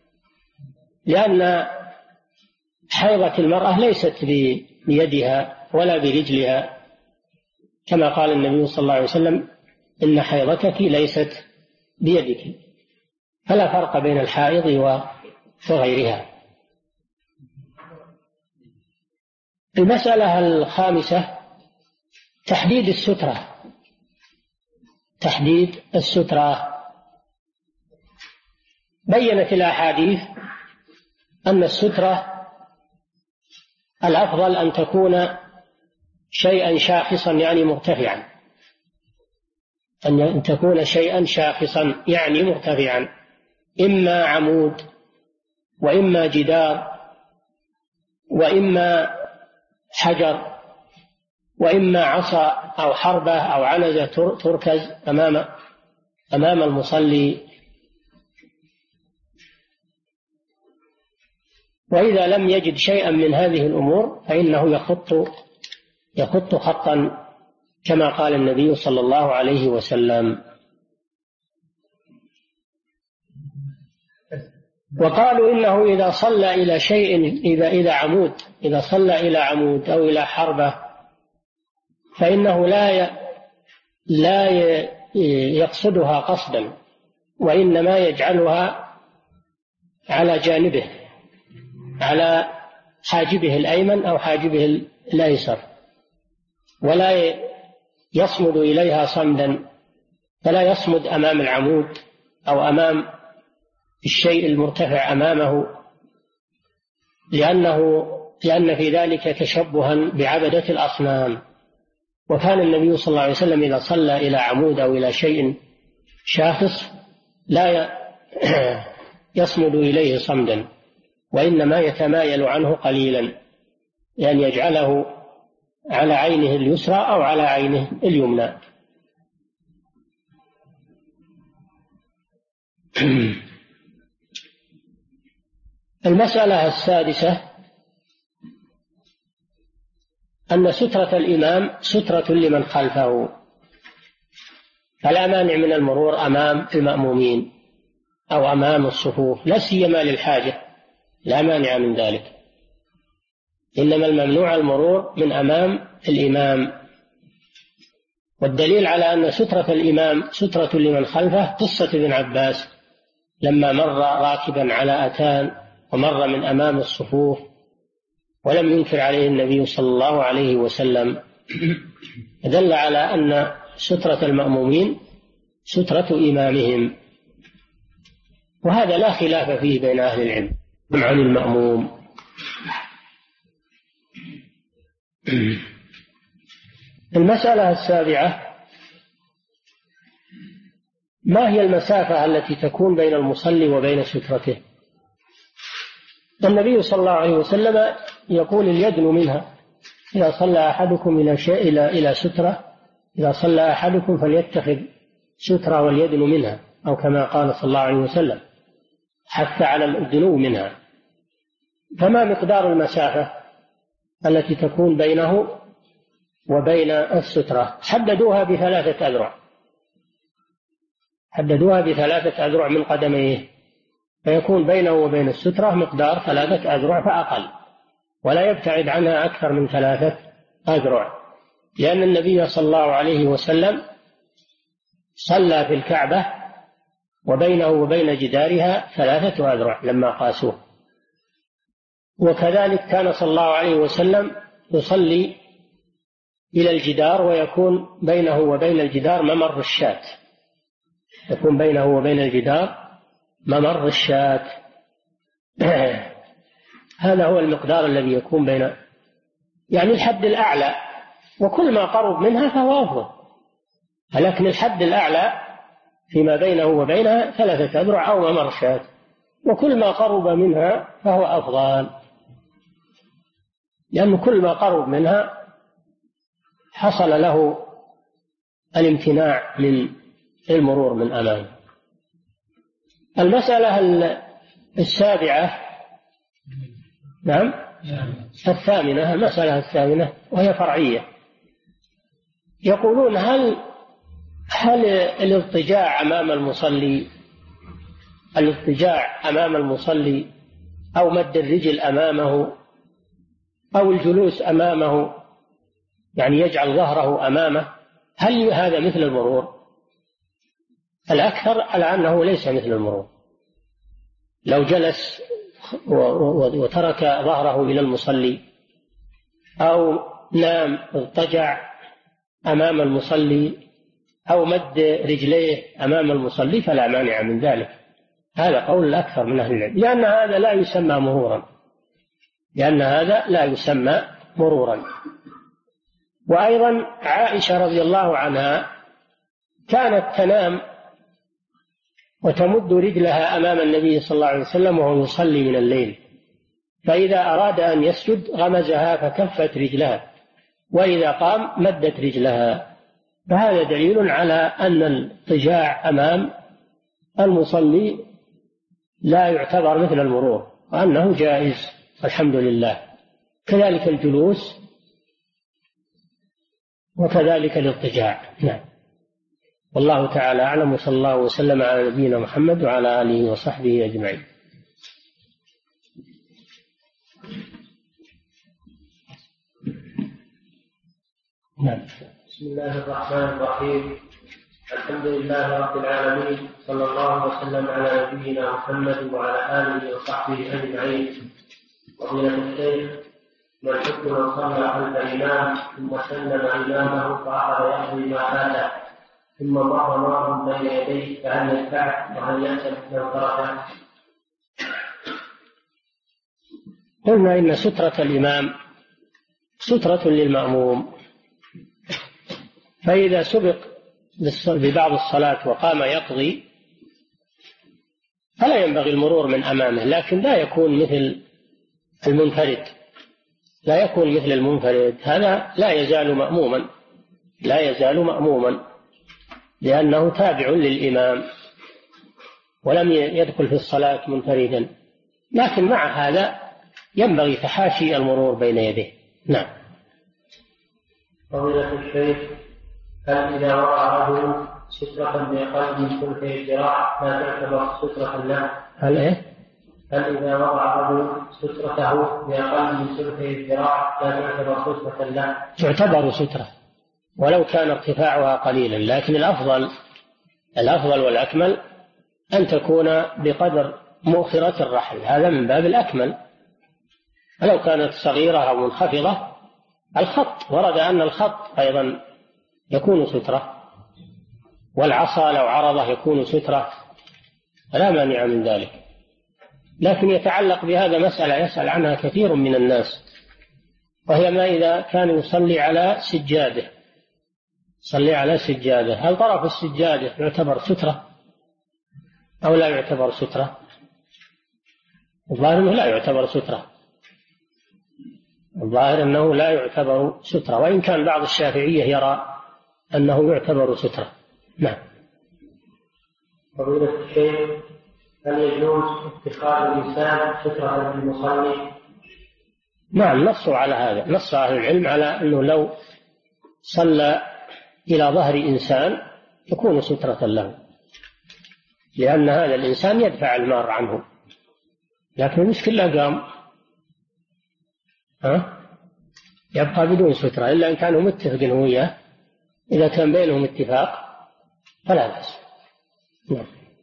S3: لأن حيضة المرأة ليست بيدها ولا برجلها، كما قال النبي صلى الله عليه وسلم: إن حيضتك ليست بيدك. فلا فرق بين الحائض وغيرها. المسألة الخامسة تحديد السترة. بينت الأحاديث أن السترة الأفضل أن تكون شيئا شاخصا يعني مرتفعا، أن تكون شيئا شاخصا يعني مرتفعا، إما عمود وإما جدار وإما حجر وإما عصا أو حربة أو عنزة تركز أمام المصلي. وإذا لم يجد شيئا من هذه الأمور فإنه يخط خطا كما قال النبي صلى الله عليه وسلم. وقالوا إنه إذا صلى إلى شيء، إذا صلى إلى عمود أو إلى حربة فإنه لا يقصدها قصدا، وإنما يجعلها على جانبه، على حاجبه الأيمن أو حاجبه الأيسر، ولا يصمد إليها صمدا، فلا يصمد أمام العمود أو أمام الشيء المرتفع أمامه، لأن في ذلك تشبها بعبدة الأصنام. وكان النبي صلى الله عليه وسلم إذا صلى إلى عمود أو إلى شيء شاخص لا يصمد إليه صمدا، وإنما يتمايل عنه قليلا، يعني يجعله على عينه اليسرى أو على عينه اليمنى. المسألة السادسة أن سترة الإمام سترة لمن خلفه، فلا مانع من المرور أمام المأمومين أو أمام الصفوف، لا سيما للحاجة، لا مانع من ذلك، إنما الممنوع المرور من أمام الإمام. والدليل على أن سترة الإمام سترة لمن خلفه قصة ابن عباس لما مر راكبا على أتان ومر من أمام الصفوف ولم ينكر عليه النبي صلى الله عليه وسلم، دل على أن سترة المأمومين سترة إمامهم، وهذا لا خلاف فيه بين أهل العلم عن المأموم. المسألة السابعة ما هي المسافة التي تكون بين المصلي وبين سترته؟ النبي صلى الله عليه وسلم يقول اليدن منها، إذا صلى أحدكم إلى سترة، إذا صلى أحدكم فليتخذ سترة وليدنو منها، أو كما قال صلى الله عليه وسلم حتى على الدنو منها. فما مقدار المسافة التي تكون بينه وبين السترة؟ حددوها ب3 أذرع، حددوها ب3 أذرع من قدميه، فيكون بينه وبين السترة مقدار 3 أذرع فأقل، ولا يبتعد عنها أكثر من 3 أذرع، لأن النبي صلى الله عليه وسلم صلى في الكعبة وبينه وبين جدارها 3 أذرع لما قاسوه. وكذلك كان صلى الله عليه وسلم يصلي إلى الجدار ويكون بينه وبين الجدار ممر الشاة، يكون بينه وبين الجدار ممر الشاة. هذا هو المقدار الذي يكون بين، يعني الحد الأعلى، وكل ما قرب منها فهو أفضل، لكن الحد الأعلى فيما بينه وبينها 3 أذرع أو ممر شاة، وكل ما قرب منها فهو أفضل، لأن كل ما قرب منها حصل له الامتناع من المرور من أمامه. المسألة 7، نعم 8، المسألة 8 وهي فرعية. يقولون هل الاضطجاع أمام المصلي أو مد الرجل أمامه أو الجلوس أمامه، يعني يجعل ظهره أمامه، هل هذا مثل المرور؟ الأكثر على أنه ليس مثل المرور. لو جلس وترك ظهره إلى المصلي أو نام اضطجع أمام المصلي أو مد رجليه أمام المصلي فلا مانع من ذلك. هذا قول الأكثر من أهل العلم، لأن هذا لا يسمى مرورا. وأيضا عائشة رضي الله عنها كانت تنام وتمد رجلها أمام النبي صلى الله عليه وسلم وهو يصلي من الليل، فإذا أراد أن يسجد غمزها فكفت رجلها، وإذا قام مدت رجلها. فهذا دليل على أن الاضطجاع أمام المصلي لا يعتبر مثل المرور، وأنه جائز الحمد لله. كذلك الجلوس وكذلك الاضطجاع. نعم، والله تعالى أعلم، وصلى الله وسلم على نبينا محمد وعلى آله وصحبه أجمعين.
S2: نعم. بسم الله الرحمن الرحيم، الحمد لله رب العالمين، صلى الله وسلم على نبينا محمد وعلى آله وصحبه أجمعين. فضيلة الشيخ، ما الحكم من صلى خلف الإمام ثم سلم إمامه فأخذ يقضي ما فاته ثم مر بين يديه، فهل يدفع وهل يحسب من تركه؟
S3: قلنا إن سترة الإمام سترة للمأموم، فإذا سبق ببعض الصلاة وقام يقضي فلا ينبغي المرور من أمامه، لكن لا يكون مثل المنفرد، هذا لا يزال مأموما لأنه تابع للإمام ولم يدخل في الصلاة منفردا، لكن مع هذا ينبغي تحاشي المرور بين يديه. نعم.
S2: فضيلة الشيخ، هل إذا وضع رجل سترة بأقل من ثلث الذراع لا تعتبر سترة له؟ هل إذا وضع رجل سترته بأقل من ثلث الذراع لا تعتبر سترة له؟
S3: تعتبر سترة ولو كان ارتفاعها قليلا، لكن الأفضل والأكمل أن تكون بقدر مؤخرة الرحل، هذا من باب الأكمل. ولو كانت صغيرة أو منخفضة، الخط ورد أن الخط أيضا يكون سترة، والعصا لو عرضه يكون سترة، لا مانع من ذلك. لكن يتعلق بهذا مسألة يسأل عنها كثير من الناس، وهي ما إذا كان يصلي على سجادة، هل طرف السجادة يعتبر سترة أو لا يعتبر سترة؟ الظاهر أنه لا يعتبر سترة، الظاهر أنه لا يعتبر سترة، وإن كان بعض الشافعية يرى أنه يعتبر سترة. نعم.
S2: فضيلة الشيخ، هل يجوز اتخاذ الإنسان سترة للمصلي؟
S3: نعم، نصوا على هذا، نص أهل العلم على أنه لو صلى إلى ظهر إنسان تكون سترة له، لأن هذا الإنسان يدفع المار عنه، لكن المشكلة قام يبقى بدون سترة إلا إن كانوا متفقين هو وياه. إذا كان بينهم اتفاق فلا بأس. نعم.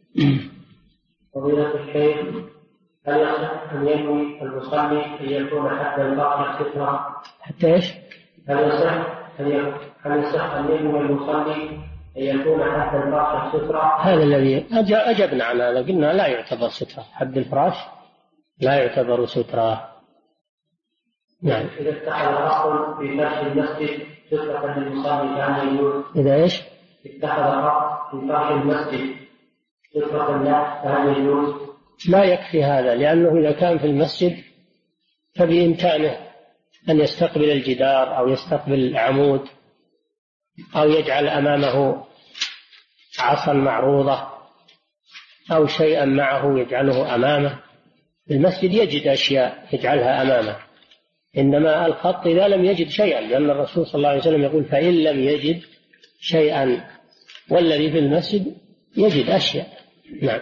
S2: فضيلة الشيخ، هل يصح أن ينوي المصلي أن يكون حتى الباقي سترة؟
S3: حتى إيش؟
S2: هل يصح أن ينوي المصلي أن يكون حتى الباقي سترة؟
S3: هذا الذي أجبنا عن هذا، قلنا لا يعتبر سترة، حد الفراش لا يعتبر سترة. نعم.
S2: إذا اتخذ أصل في فرش المسجد سترة للمصلي فهل يجوز؟
S3: إذا إيش؟
S2: اتخذ أصل في فرش المسجد سترة له فهل يجوز؟
S3: لا يكفي هذا، لأنه إذا كان في المسجد فبإمكانه أن يستقبل الجدار أو يستقبل عمود أو يجعل أمامه عصا معروضة أو شيئا معه يجعله أمامه. المسجد يجد أشياء يجعلها أمامه، إنما الخط إذا لم يجد شيئا، لأن الرسول صلى الله عليه وسلم يقول فإن لم يجد شيئا، والذي في المسجد يجد أشياء. نعم.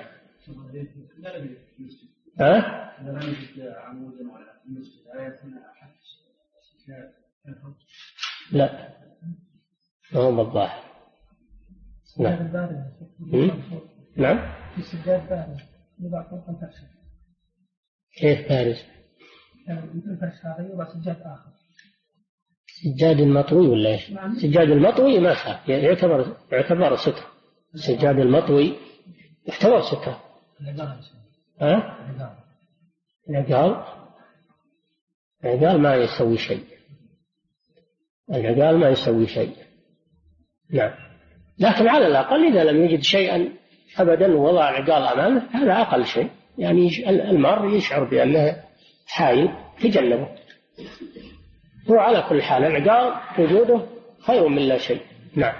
S3: لا، ما هو بالظاهر. نعم. نعم. كيف بارز؟ سجاد المطوي ولا ايش؟ سجاد المطوي ما صار يعتبر ستر. السجاد المطوي يعتبر ستر. العقال ما يسوي شيء. العقال ما يسوي شيء. نعم. لكن على الأقل إذا لم يجد شيئا أبدا ووضع العقال أمامه هذا أقل شيء، يعني المار يشعر بأنه حائل تجنبه. هو على كل حال العقال وجوده خير من لا شيء. نعم.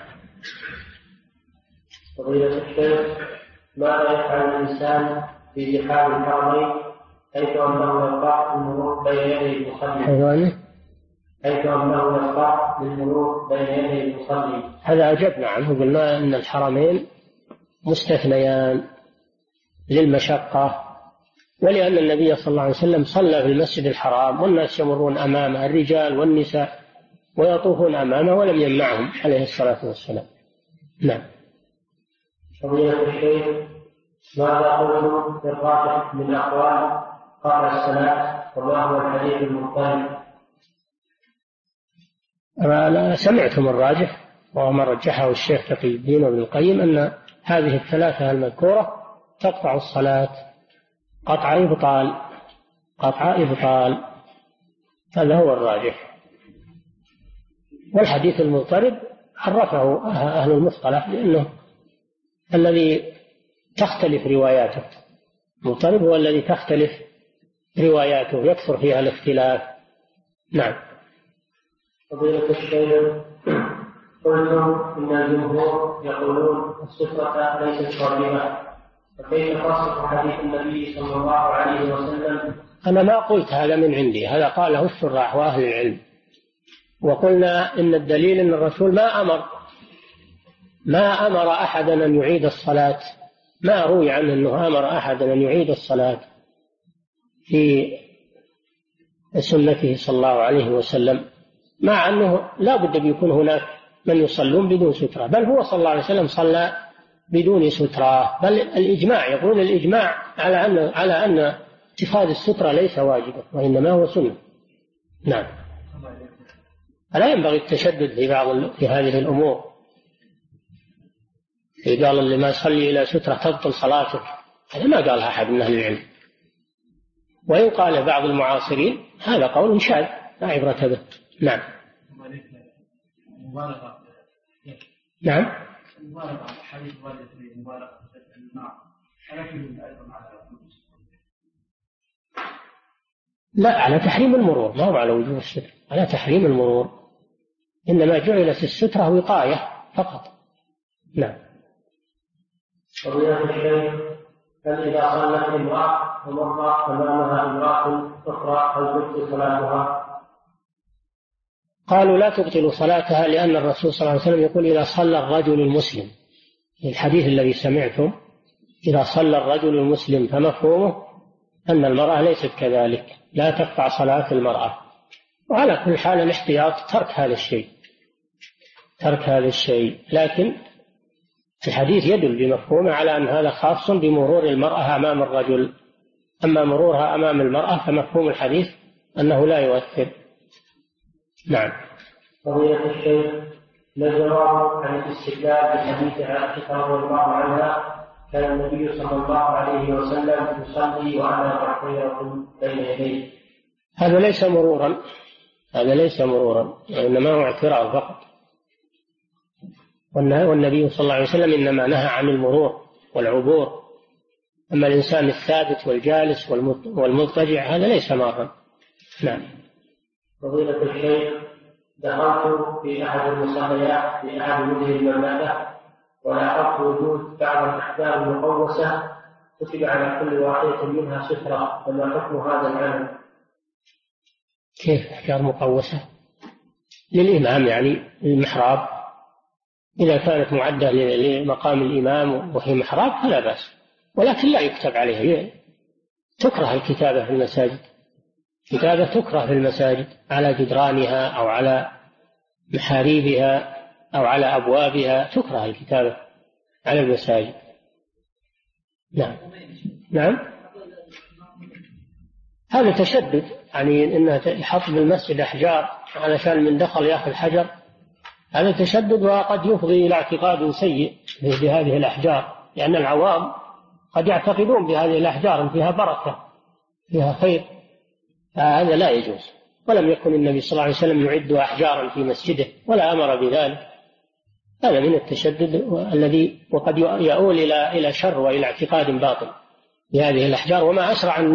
S2: فضيلة الشيخ، ماذا يفعل الإنسان في زحام الحرمين حيث أنه يقع المرور بين يدي المصلي؟ حيث أنه يقع للمرور بين يدي المصلي.
S3: هذا أجبنا عنه، قلنا أن الحرمين مستثنيان للمشقة، ولأن النبي صلى الله عليه وسلم صلى في المسجد الحرام والناس يمرون أمامه الرجال والنساء ويطوفون أمامه ولم يمنعهم عليه الصلاة والسلام. نعم.
S2: فضيلة الشيخ، ماذا قلتم في الراجح من أقوال قبل الصلاة وما هو الحديث المضطرب؟
S3: أنا سمعتم الراجح وما رجحه الشيخ تقي الدين وابن القيم أن هذه الثلاثة المذكورة تقطع الصلاة قطع إبطال. هذا هو الراجح. والحديث المضطرب عرفه أهل المصطلح لأنه الذي تختلف رواياته. المضطرب هو الذي تختلف رواياته يكثر فيها الاختلاف. نعم.
S2: فضيلة الشيخ، قلتم إن الجمهور يقولون السترة ليست واجبة، فكيف تصف حديث النبي صلى الله عليه وسلم؟
S3: أنا ما قلت هذا من عندي، هذا قاله الشراح وأهل العلم. وقلنا إن الدليل أن الرسول ما أمر أحدا أن يعيد الصلاة، ما روي عنه أنه أمر أحدا أن يعيد الصلاة في سنته صلى الله عليه وسلم، مع أنه لا بد أن يكون هناك من يصلون بدون سترة، بل هو صلى الله عليه وسلم صلى بدون سترة. بل الإجماع يقول الإجماع على أن اتخاذ السترة ليس واجبا وإنما هو سنة. نعم. ألا ينبغي التشدد في هذه الأمور. قال اللي ما يصلي إلى سترة تبطل صلاته، هذا ما قالها أحد من أهل العلم، وإن قال بعض المعاصرين هذا قول شاذ لا عبرة به. نعم. نعم. لا، على تحريم المرور، ما هو على وجوب الستر، على تحريم المرور، إنما جعلت السترة وقاية فقط. نعم.
S2: فضيلة الشيخ، هل إذا صلت امرأة ومر أمامها امرأة أخرى هل تبطل صلاتها؟
S3: قالوا لا تبطل صلاتها، لأن الرسول صلى الله عليه وسلم يقول إذا صلى الرجل المسلم، الحديث الذي سمعتم إذا صلى الرجل المسلم، فمفهومه أن المرأة ليست كذلك، لا تقطع صلاة المرأة. وعلى كل حال الاحتياط ترك هذا الشيء، لكن الحديث يدل بمفهومه على أن هذا خاص بمرور المرأة أمام الرجل، أما مرورها أمام المرأة فمفهوم الحديث أنه لا يؤثر. نعم.
S2: فضيلة الشيخ، ما الجواب عن الاستدلال بحديث عائشة رضي الله عنها كان النبي صلى الله عليه وسلم يصلي وأنا معتذرة بين يديه؟
S3: هذا ليس مرورا، إنما هو اعتراض فقط. والنبي صلى الله عليه وسلم إنما نهى عن المرور والعبور، أما الإنسان الثابت والجالس والمضطجع هذا ليس مارا. نعم.
S2: فضيلة الشيخ، دخلت في أحد المصليات في أحد مدن المملكة ولاحظت وجود بعض الأحجار المقوسة كتب على كل واحدة منها سترة، فما حكم هذا العمل؟
S3: كيف أحجار مقوسة؟ للإمام يعني المحراب، إذا كانت معدة لمقام الإمام وهي محراب فلا بأس، ولكن لا يكتب عليها. تكره الكتابة في المساجد، كتابة تكره في المساجد على جدرانها أو على محاريبها أو على أبوابها، تكره الكتابة على المساجد. نعم. نعم، هذا تشدد، يعني إنها يحط بالمسجد أحجار علشان من دخل يأخذ حجر، هذا تشدد، وقد يفضي إلى اعتقاد سيء بهذه الأحجار، لأن العوام قد يعتقدون بهذه الأحجار أن فيها بركة فيها خير، هذا لا يجوز. ولم يكن النبي صلى الله عليه وسلم يعد أحجارا في مسجده ولا أمر بذلك، هذا من التشدد الذي وقد يؤول إلى شر وإلى اعتقاد باطل بهذه الأحجار، وما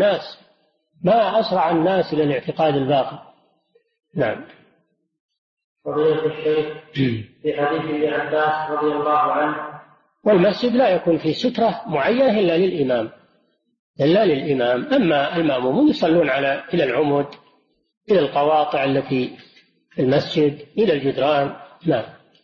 S3: أسرع الناس إلى الاعتقاد الباطل. نعم.
S2: فضيلة الشيخ، في حديث ابن عباس رضي الله عنه،
S3: والمسجد لا يكون في سترة معينة إلا للإمام، أما المأمومون يصلون إلى العمود، إلى القواطع التي في المسجد، إلى الجدران. نعم.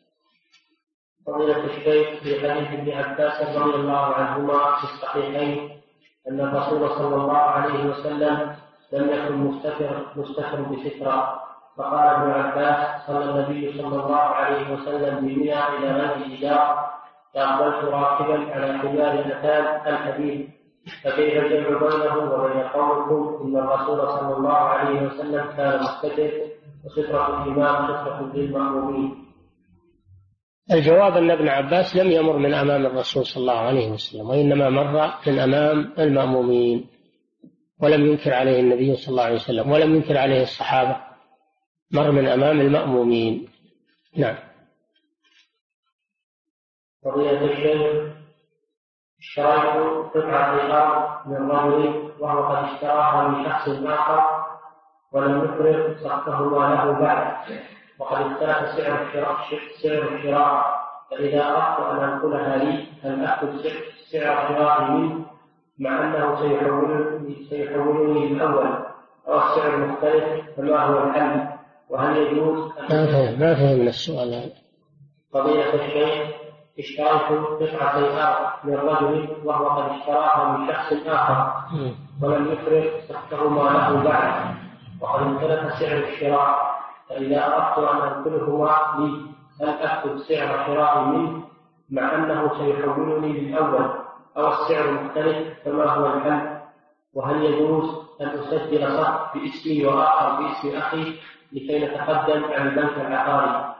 S2: فضيلة الشيخ، في حديث ابن عباس رضي الله عنهما في الصحيحين أن الرسول صلى الله عليه وسلم لم يكن مستتر بسترة، فقال ابن عباس صلى النبي صلى الله عليه وسلم بمنى إلى غير إزار فأقبلت راكبا على حجار الأتان الحديث، فكيف الجمع بينه وبين قولكم إن الرسول صلى الله عليه وسلم كان مستتر وسترة الإمام سترة للمأمومين؟
S3: الجواب أن ابن عباس لم يمر من أمام الرسول صلى الله عليه وسلم، وإنما مر من أمام المأمومين، ولم ينكر عليه النبي صلى الله عليه وسلم ولم ينكر عليه الصحابة، مر من أمام المأمومين. نعم.
S2: فضيلة الشيخ، اشتريت قطعة الأرض من رجل وهو قد اشتراها من شخص آخر ولم يفرغ صفهما له بعد، وقد اختلف سعر الشراء، فإذا أردت أن أنقلها لي هل أخذ سعر شرائي منه مع أنه سيحولني الأول أو السعر مختلف، فما هو الحل؟ وهل يجوز
S3: ما فهم السؤال هذا.
S2: فضيلة الشيخ، اشتريت قطعة الأرض من رجل وهو قد اشتراها من شخص آخر ولم يفرغ صفهما له بعد، وقد اختلف سعر الشراء، فإذا أردت أن أنقلهما لي هل أخذ سعر شرائي منه مع أنه سيحولني للأول أو السعر مختلف، فما هو الحل؟ وهل يجوز أن أسجل صك باسمي وآخر باسم أخي لكي نتقدم عن البنك العقاري؟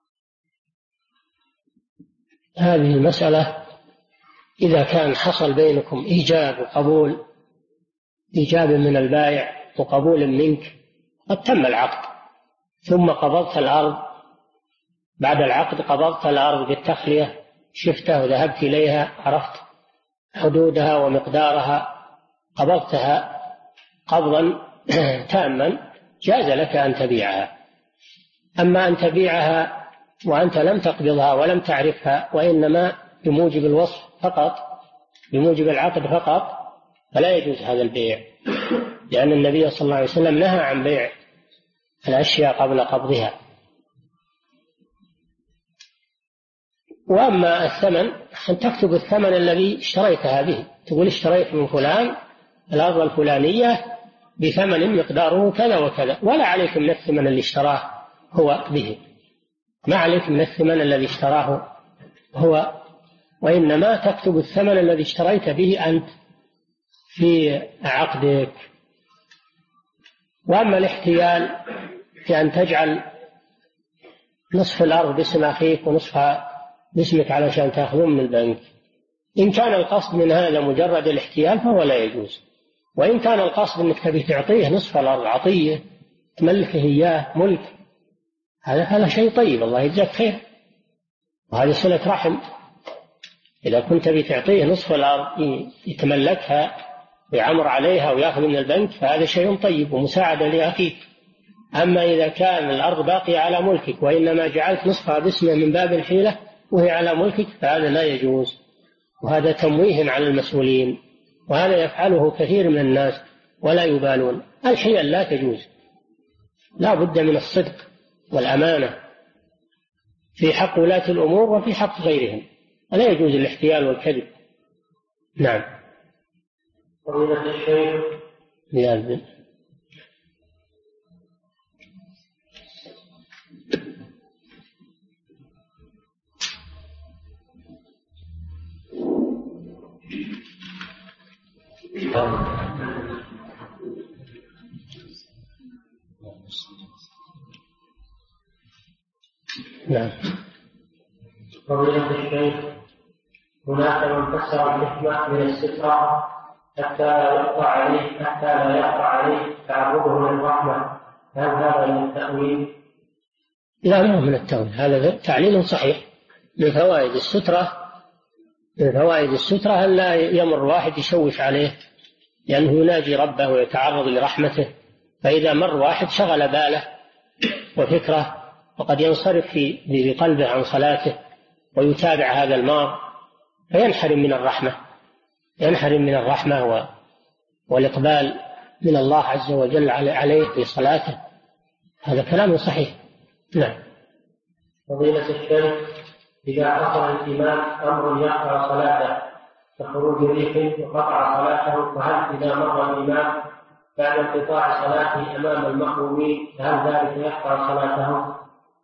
S3: هذه المسألة إذا كان حصل بينكم إيجاب وقبول، إيجاب من البائع وقبول منك، قد تم العقد، ثم قبضت الأرض بعد العقد، قبضت الأرض بالتخلية، شفتها وذهبت إليها، عرفت حدودها ومقدارها، قبضتها قبضا تاما جاز لك أن تبيعها. أما أن تبيعها وأنت لم تقبضها ولم تعرفها وإنما بموجب الوصف فقط، بموجب العقد فقط، فلا يجوز هذا البيع، لأن النبي صلى الله عليه وسلم نهى عن بيع الأشياء قبل قبضها. وأما الثمن أن تكتب الثمن الذي اشتريتها به، تقول اشتريت من فلان الأرض الفلانية بثمن مقداره كذا وكذا، ولا عليك من الثمن اللي اشتراه هو به، ما عليك من الثمن الذي اشتراه هو، وإنما تكتب الثمن الذي اشتريت به أنت في عقدك. وأما الاحتيال في أن تجعل نصف الأرض باسم أخيك ونصفها باسمك علشان تأخذون من البنك، إن كان القصد من هذا مجرد الاحتيال فهو لا يجوز. وإن كان القصد أنك تبي تعطيه نصف الأرض عطية تملكه إياه ملك، هذا شيء طيب، الله يجزاك خير، وهذه صلة رحم. إذا كنت بتعطيه نصف الأرض يتملكها ويعمر عليها ويأخذ من البنك فهذا شيء طيب ومساعدة لأخيك. أما إذا كان الأرض باقية على ملكك وإنما جعلت نصفها باسمه من باب الحيلة وهي على ملكك فهذا لا يجوز، وهذا تمويه على المسؤولين، وهذا يفعله كثير من الناس ولا يبالون. الحيل لا تجوز، لا بد من الصدق والأمانة في حق ولاة الأمور وفي حق غيرهم، ولا يجوز الاحتيال والكذب. نعم.
S2: فضيلة الشيخ
S3: يا نعم.
S2: فضيلة الشيخ، هناك من فسر الحكمة من السترة حتى لا يقع عليه تعرضه للرحمة، هل هذا من التأويل؟
S3: لا، ما هو من التأويل، هذا تعليل صحيح. من فوائد السترة أن لا يمر واحد يشوش عليه، لأنه يناجي ربه ويتعرض لرحمته، فإذا مر واحد شغل باله وفكره وقد ينصرف في قلبه عن صلاته ويتابع هذا المار فينحرم من الرحمة والإقبال من الله عز وجل عليه في صلاته. هذا كلام صحيح. نعم.
S2: فضيلة الشيخ، إذا حصل الإمام أمر يقطع صلاته كخروج ريح وقطع صلاته، فهل إذا مر الإمام بعد انقطاع صلاته أمام المأمومين فهل ذلك يقطع صلاته؟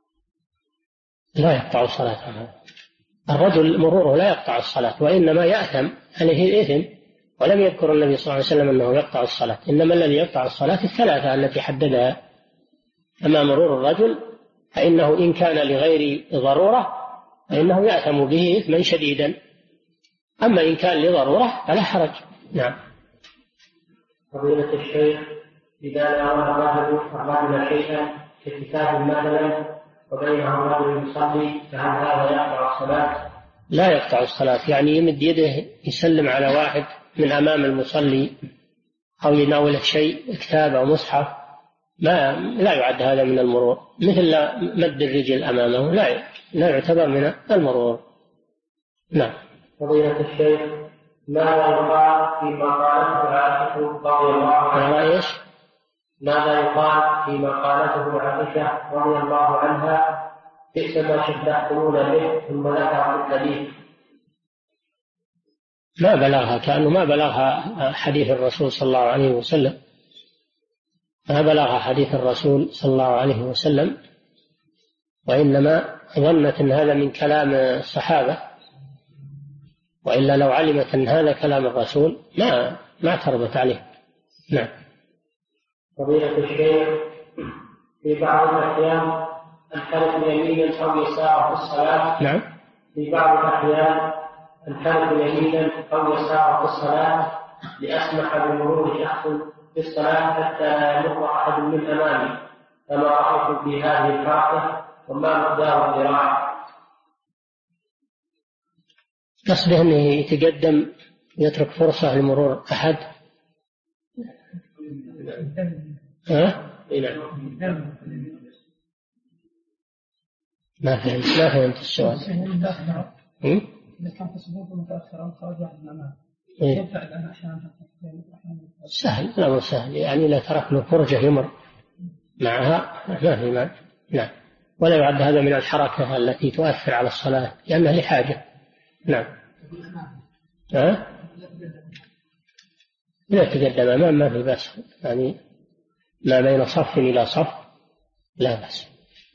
S3: لا يقطع صلاته. الرجل مروره لا يقطع الصلاة، وإنما يأثم عليه الإثم، ولم يذكر النبي صلى الله عليه وسلم أنه يقطع الصلاة، إنما الذي يقطع الصلاة الثلاثة التي حددها. أما مرور الرجل فإنه إن كان لغير ضرورة فإنه يأثم به إثما شديدا، أما إن كان لضرورة فلا حرج. نعم.
S2: فضيلة الشيخ، إذا ناول الرجل شيئا ككتاب مثلا وبينه رجل يصلي فهل هذا يقطع الصلاة؟
S3: لا يقطع الصلاة، يعني يمد يده يسلم على واحد من أمام المصلي أو يناوله شيء كتاب أو مصحف، لا يعد هذا من المرور، مثل مد الرجل أمامه لا يعتبر من المرور. نعم.
S2: فضيلة الشيخ، ماذا يقال فيما قالته عائشة رضي الله عنها؟ ماذا يقال فيما قالته عائشة رضي الله عنها بئس ما شبهتمون به ثم ذكر الحديث؟
S3: ما بلغها، كأنه ما بلغها حديث الرسول صلى الله عليه وسلم، ما بلغها حديث الرسول صلى الله عليه وسلم، وإنما ظنت أن هذا من كلام الصحابة، وإلا لو علمت أن هذا كلام الرسول ما اعترضت عليه. نعم.
S2: فضيلة الشيخ، في بعض الأحيان الحلف يمينا أو يسارا في الصلاة.
S3: نعم.
S2: في بعض الأحيان الحلف يمينا أو يسارا في الصلاة لأسمح بمرور شخص في الصلاة حتى لا يمر أحد من أمامي، فما رأيت في هذه الحركة وما مقدار الذراع؟
S3: قصده أنه يتقدم يترك فرصة لمرور أحد. ما فهمت السؤال.
S4: إذا كان تصبوه متأخرا خرج واحد من الأمام يبدأ الآن أحيانا
S3: سهل، الأمر سهل، يعني لا ترك له فرجة يمر معها ما في مال. نعم، ولا يعد هذا من الحركة التي تؤثر على الصلاة لأنها لحاجة. نعم. لا تقدم أمام ما في بأس، يعني ما بين صف إلى صف لا بأس.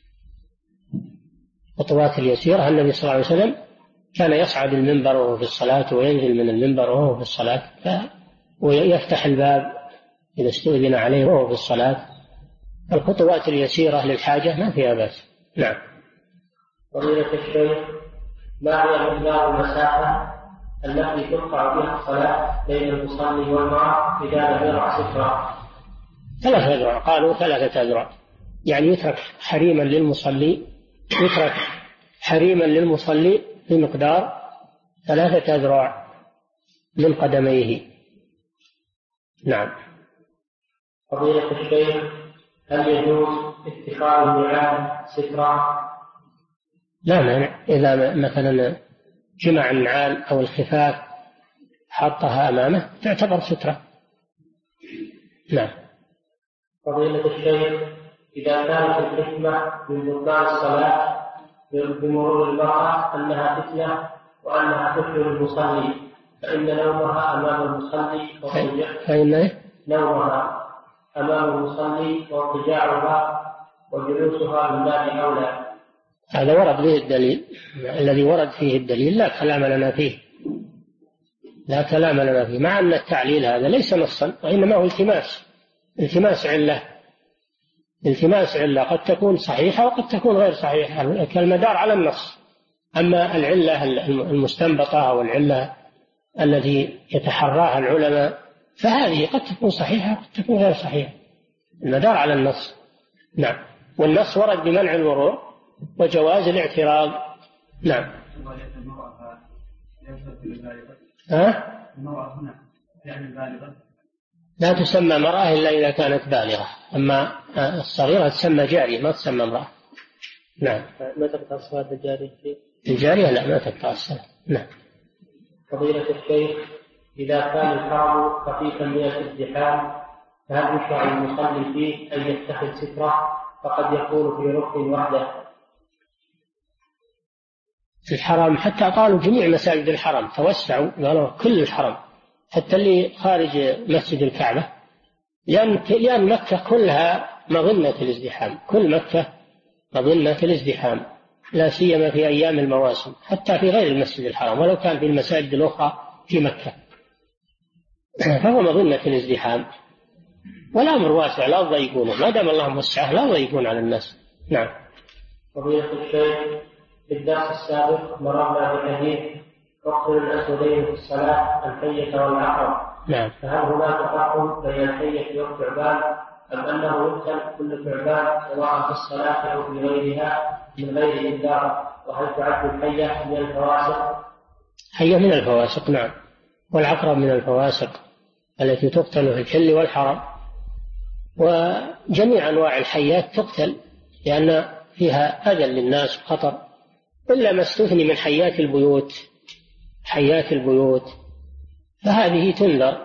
S3: خطوات اليسيرة النبي صلى الله عليه وسلم كان يصعد المنبر وهو في الصلاة وينزل من المنبر وهو في الصلاة، ويفتح الباب إذا استؤذن عليه وهو في الصلاة. الخطوات اليسيرة للحاجة ما فيها بأس. نعم.
S2: فضيلة الشيخ، ما هي مقدار المسافة التي تقطع بها الصلاة بين المصلي والمرأة إذا لم يرى سترة؟
S3: 3 أذرع، قالوا 3 أذرع، يعني يترك حريما للمصلي بمقدار 3 أذرع من قدميه. نعم.
S2: فضيلة الشيخ، هل يجوز اتخاذ النعال سترة؟
S3: لا مانع، إذا مثلا جمع النعال أو الخفاف حطها أمامه تعتبر سترة. نعم.
S2: فضيلة الشيخ، إذا كانت الحكمة من بطلان الصلاة بمرور المرأة أنها فتنة وأنها تحرم المصلي، فإن نومها أمام المصلي نومها أمام المصلي واضطجاعها وجلوسها من باب أولى.
S3: هذا ورد به الدليل، الذي ورد فيه الدليل لا كلام لنا فيه، مع أن التعليل هذا ليس نصا وإنما هو التماس علة قد تكون صحيحة وقد تكون غير صحيحة كالمدار على النص. أما العلة المستنبطة أو العلة التي يتحراها العلماء فهذه قد تكون صحيحة وقد تكون غير صحيحة، المدار على النص. نعم. والنص ورد بمنع المرور وجواز الاعتراض. نعم.
S4: المرأة هنا يعني البالغة
S3: لا تسمى مرأة إلا إذا كانت بالغة، أما الصغيرة تسمى جارية ما تسمى امرأة. نعم.
S2: ما تقطع الصلاة الجارية؟
S3: الجارية لا ما تقطع الصلاة. نعم.
S2: فضيلة الشيخ، إذا كان الحرم خفيفا من الازدحام فهل يشرع المصلي فيه أن يتخذ سترة فقد يكون في ركن وحده؟
S3: في الحرم حتى قالوا جميع مساجد الحرم توسعوا، قالوا كل الحرم حتى اللي خارج مسجد الكعبة، لأن مكة كلها مظنة الازدحام، كل مكة مظنة الازدحام لا سيما في أيام المواسم، حتى في غير المسجد الحرام ولو كان في المساجد الأخرى في مكة فهو مظنة الازدحام، والأمر واسع لا تضيقونه، ما دام الله موسعه لا تضيقون على الناس. نعم.
S2: فضيلة الشيخ، في الدرس السابق مررنا بحديث اقتل الأسودين في الصلاة الحية والعقرب.
S3: نعم.
S2: فهل هناك فرق بين الحية والثعبان أم أنه يقتل كل ثعبان سواء في الصلاة أو في غيرها من غير إنذار؟ وهل تعد الحية من الفواسق؟
S3: حية من الفواسق نعم، والعقرب من الفواسق التي تقتل في الحل والحرم، وجميع أنواع الحيات تقتل لأن فيها أذى للناس وخطر، إلا ما استثني من حيات البيوت فهذه تنذر،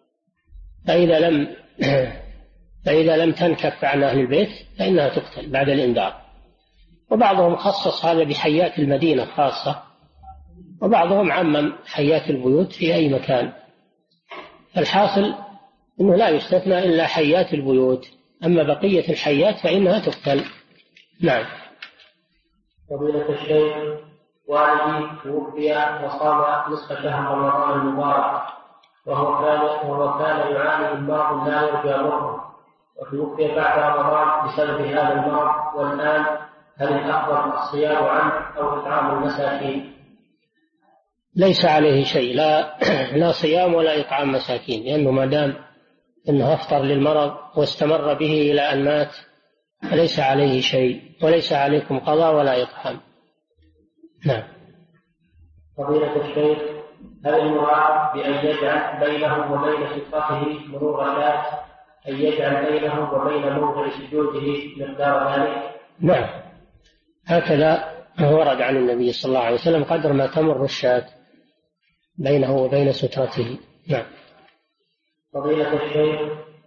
S3: فإذا لم تنكف عن أهل البيت فإنها تقتل بعد الإنذار. وبعضهم خصص هذا بحيات المدينة خاصة، وبعضهم عمم حيات البيوت في أي مكان. الحاصل أنه لا يستثنى إلا حيات البيوت، أما بقية الحيات فإنها تقتل. نعم.
S2: فضيلة الشيخ، والدي توفي وصام نصف شهر رمضان المبارك وهو كان يعاني من مرض لا يرجى ضره، وتوفي بعد رمضان بسبب هذا المرض، والآن هل الأفضل الصيام عنه أو إطعام المساكين؟
S3: ليس عليه شيء، لا صيام ولا إطعام مساكين، لأنه ما دام أنه أفطر للمرض واستمر به إلى أن مات فليس عليه شيء، وليس عليكم قضاء ولا إطعام. نعم.
S2: فضيلة الشيخ، هل المراد بأن يجعل بينه وبين سترته مرور شاة أن يجعل بينه وبين موضع سجوده مقدار ذلك؟
S3: نعم، هكذا ورد عن النبي صلى الله عليه وسلم قدر ما تمر الشاة بينه وبين سترته. نعم.
S2: فضيلة الشيخ،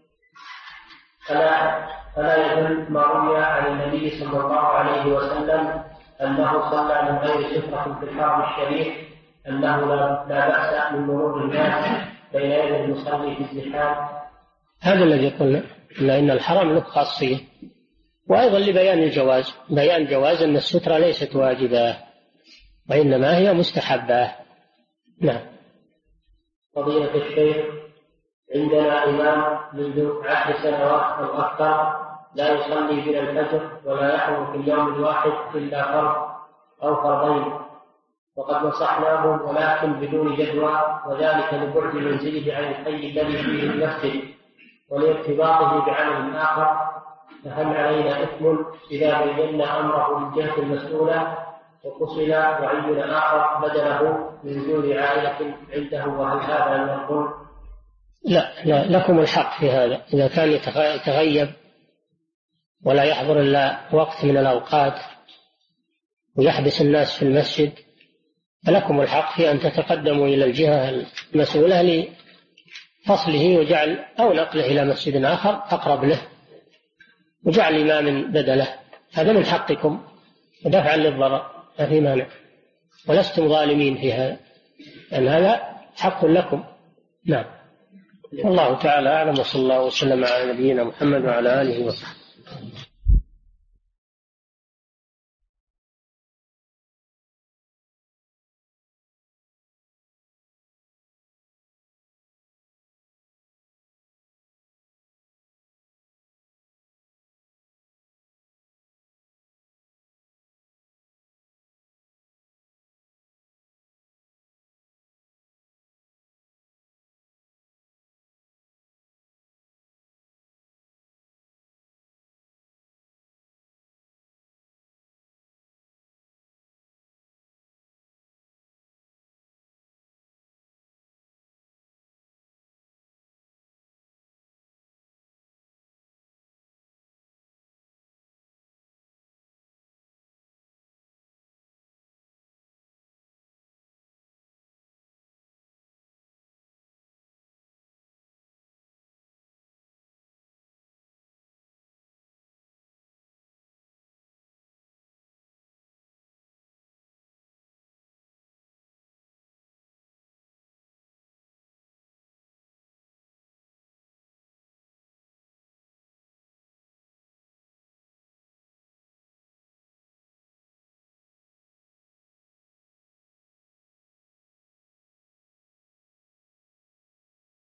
S2: فلا يدل ما روي عن النبي صلى الله عليه وسلم أنه صلى من غير سترة في الحرم الشريف أنه لا بأس من مرور الناس بين يدي المصلي في الزحام؟
S3: هذا الذي قلنا، لأن الحرم له خاصية، وأيضا لبيان الجواز، بيان جواز أن السترة ليست واجبة وإنما هي مستحبة. نعم.
S2: فضيلة الشيخ، عندنا إمام منذ 10 سنوات أو أكثر لا يصلي بين الفجر ولا يحضر في اليوم الواحد إلا فرض أو فرضين، وقد نصحناه ولكن بدون جدوى، وذلك لبعد منزله عن الحي الذي فيه المسجد ولارتباطه بعمل آخر، فهل علينا إثم إذا بينا أمره للجهة المسؤولة وفصل وعين آخر بدله من وجود عائلة عنده، وهل هذا المفهوم؟
S3: لا، لكم الحق في هذا. إذا كان يتغيب ولا يحضر إلا وقت من الأوقات ويحبس الناس في المسجد، فلكم الحق في أن تتقدموا إلى الجهة المسؤولة لفصله وجعل أو نقله إلى مسجد آخر أقرب له وجعل إمام بدله. هذا من حقكم ودفعا للضرر، ما في مانع، ولستم ظالمين في هذا، لأن هذا حق لكم. نعم. والله تعالى أعلم، وصلى الله وسلم على نبينا محمد وعلى آله وصحبه.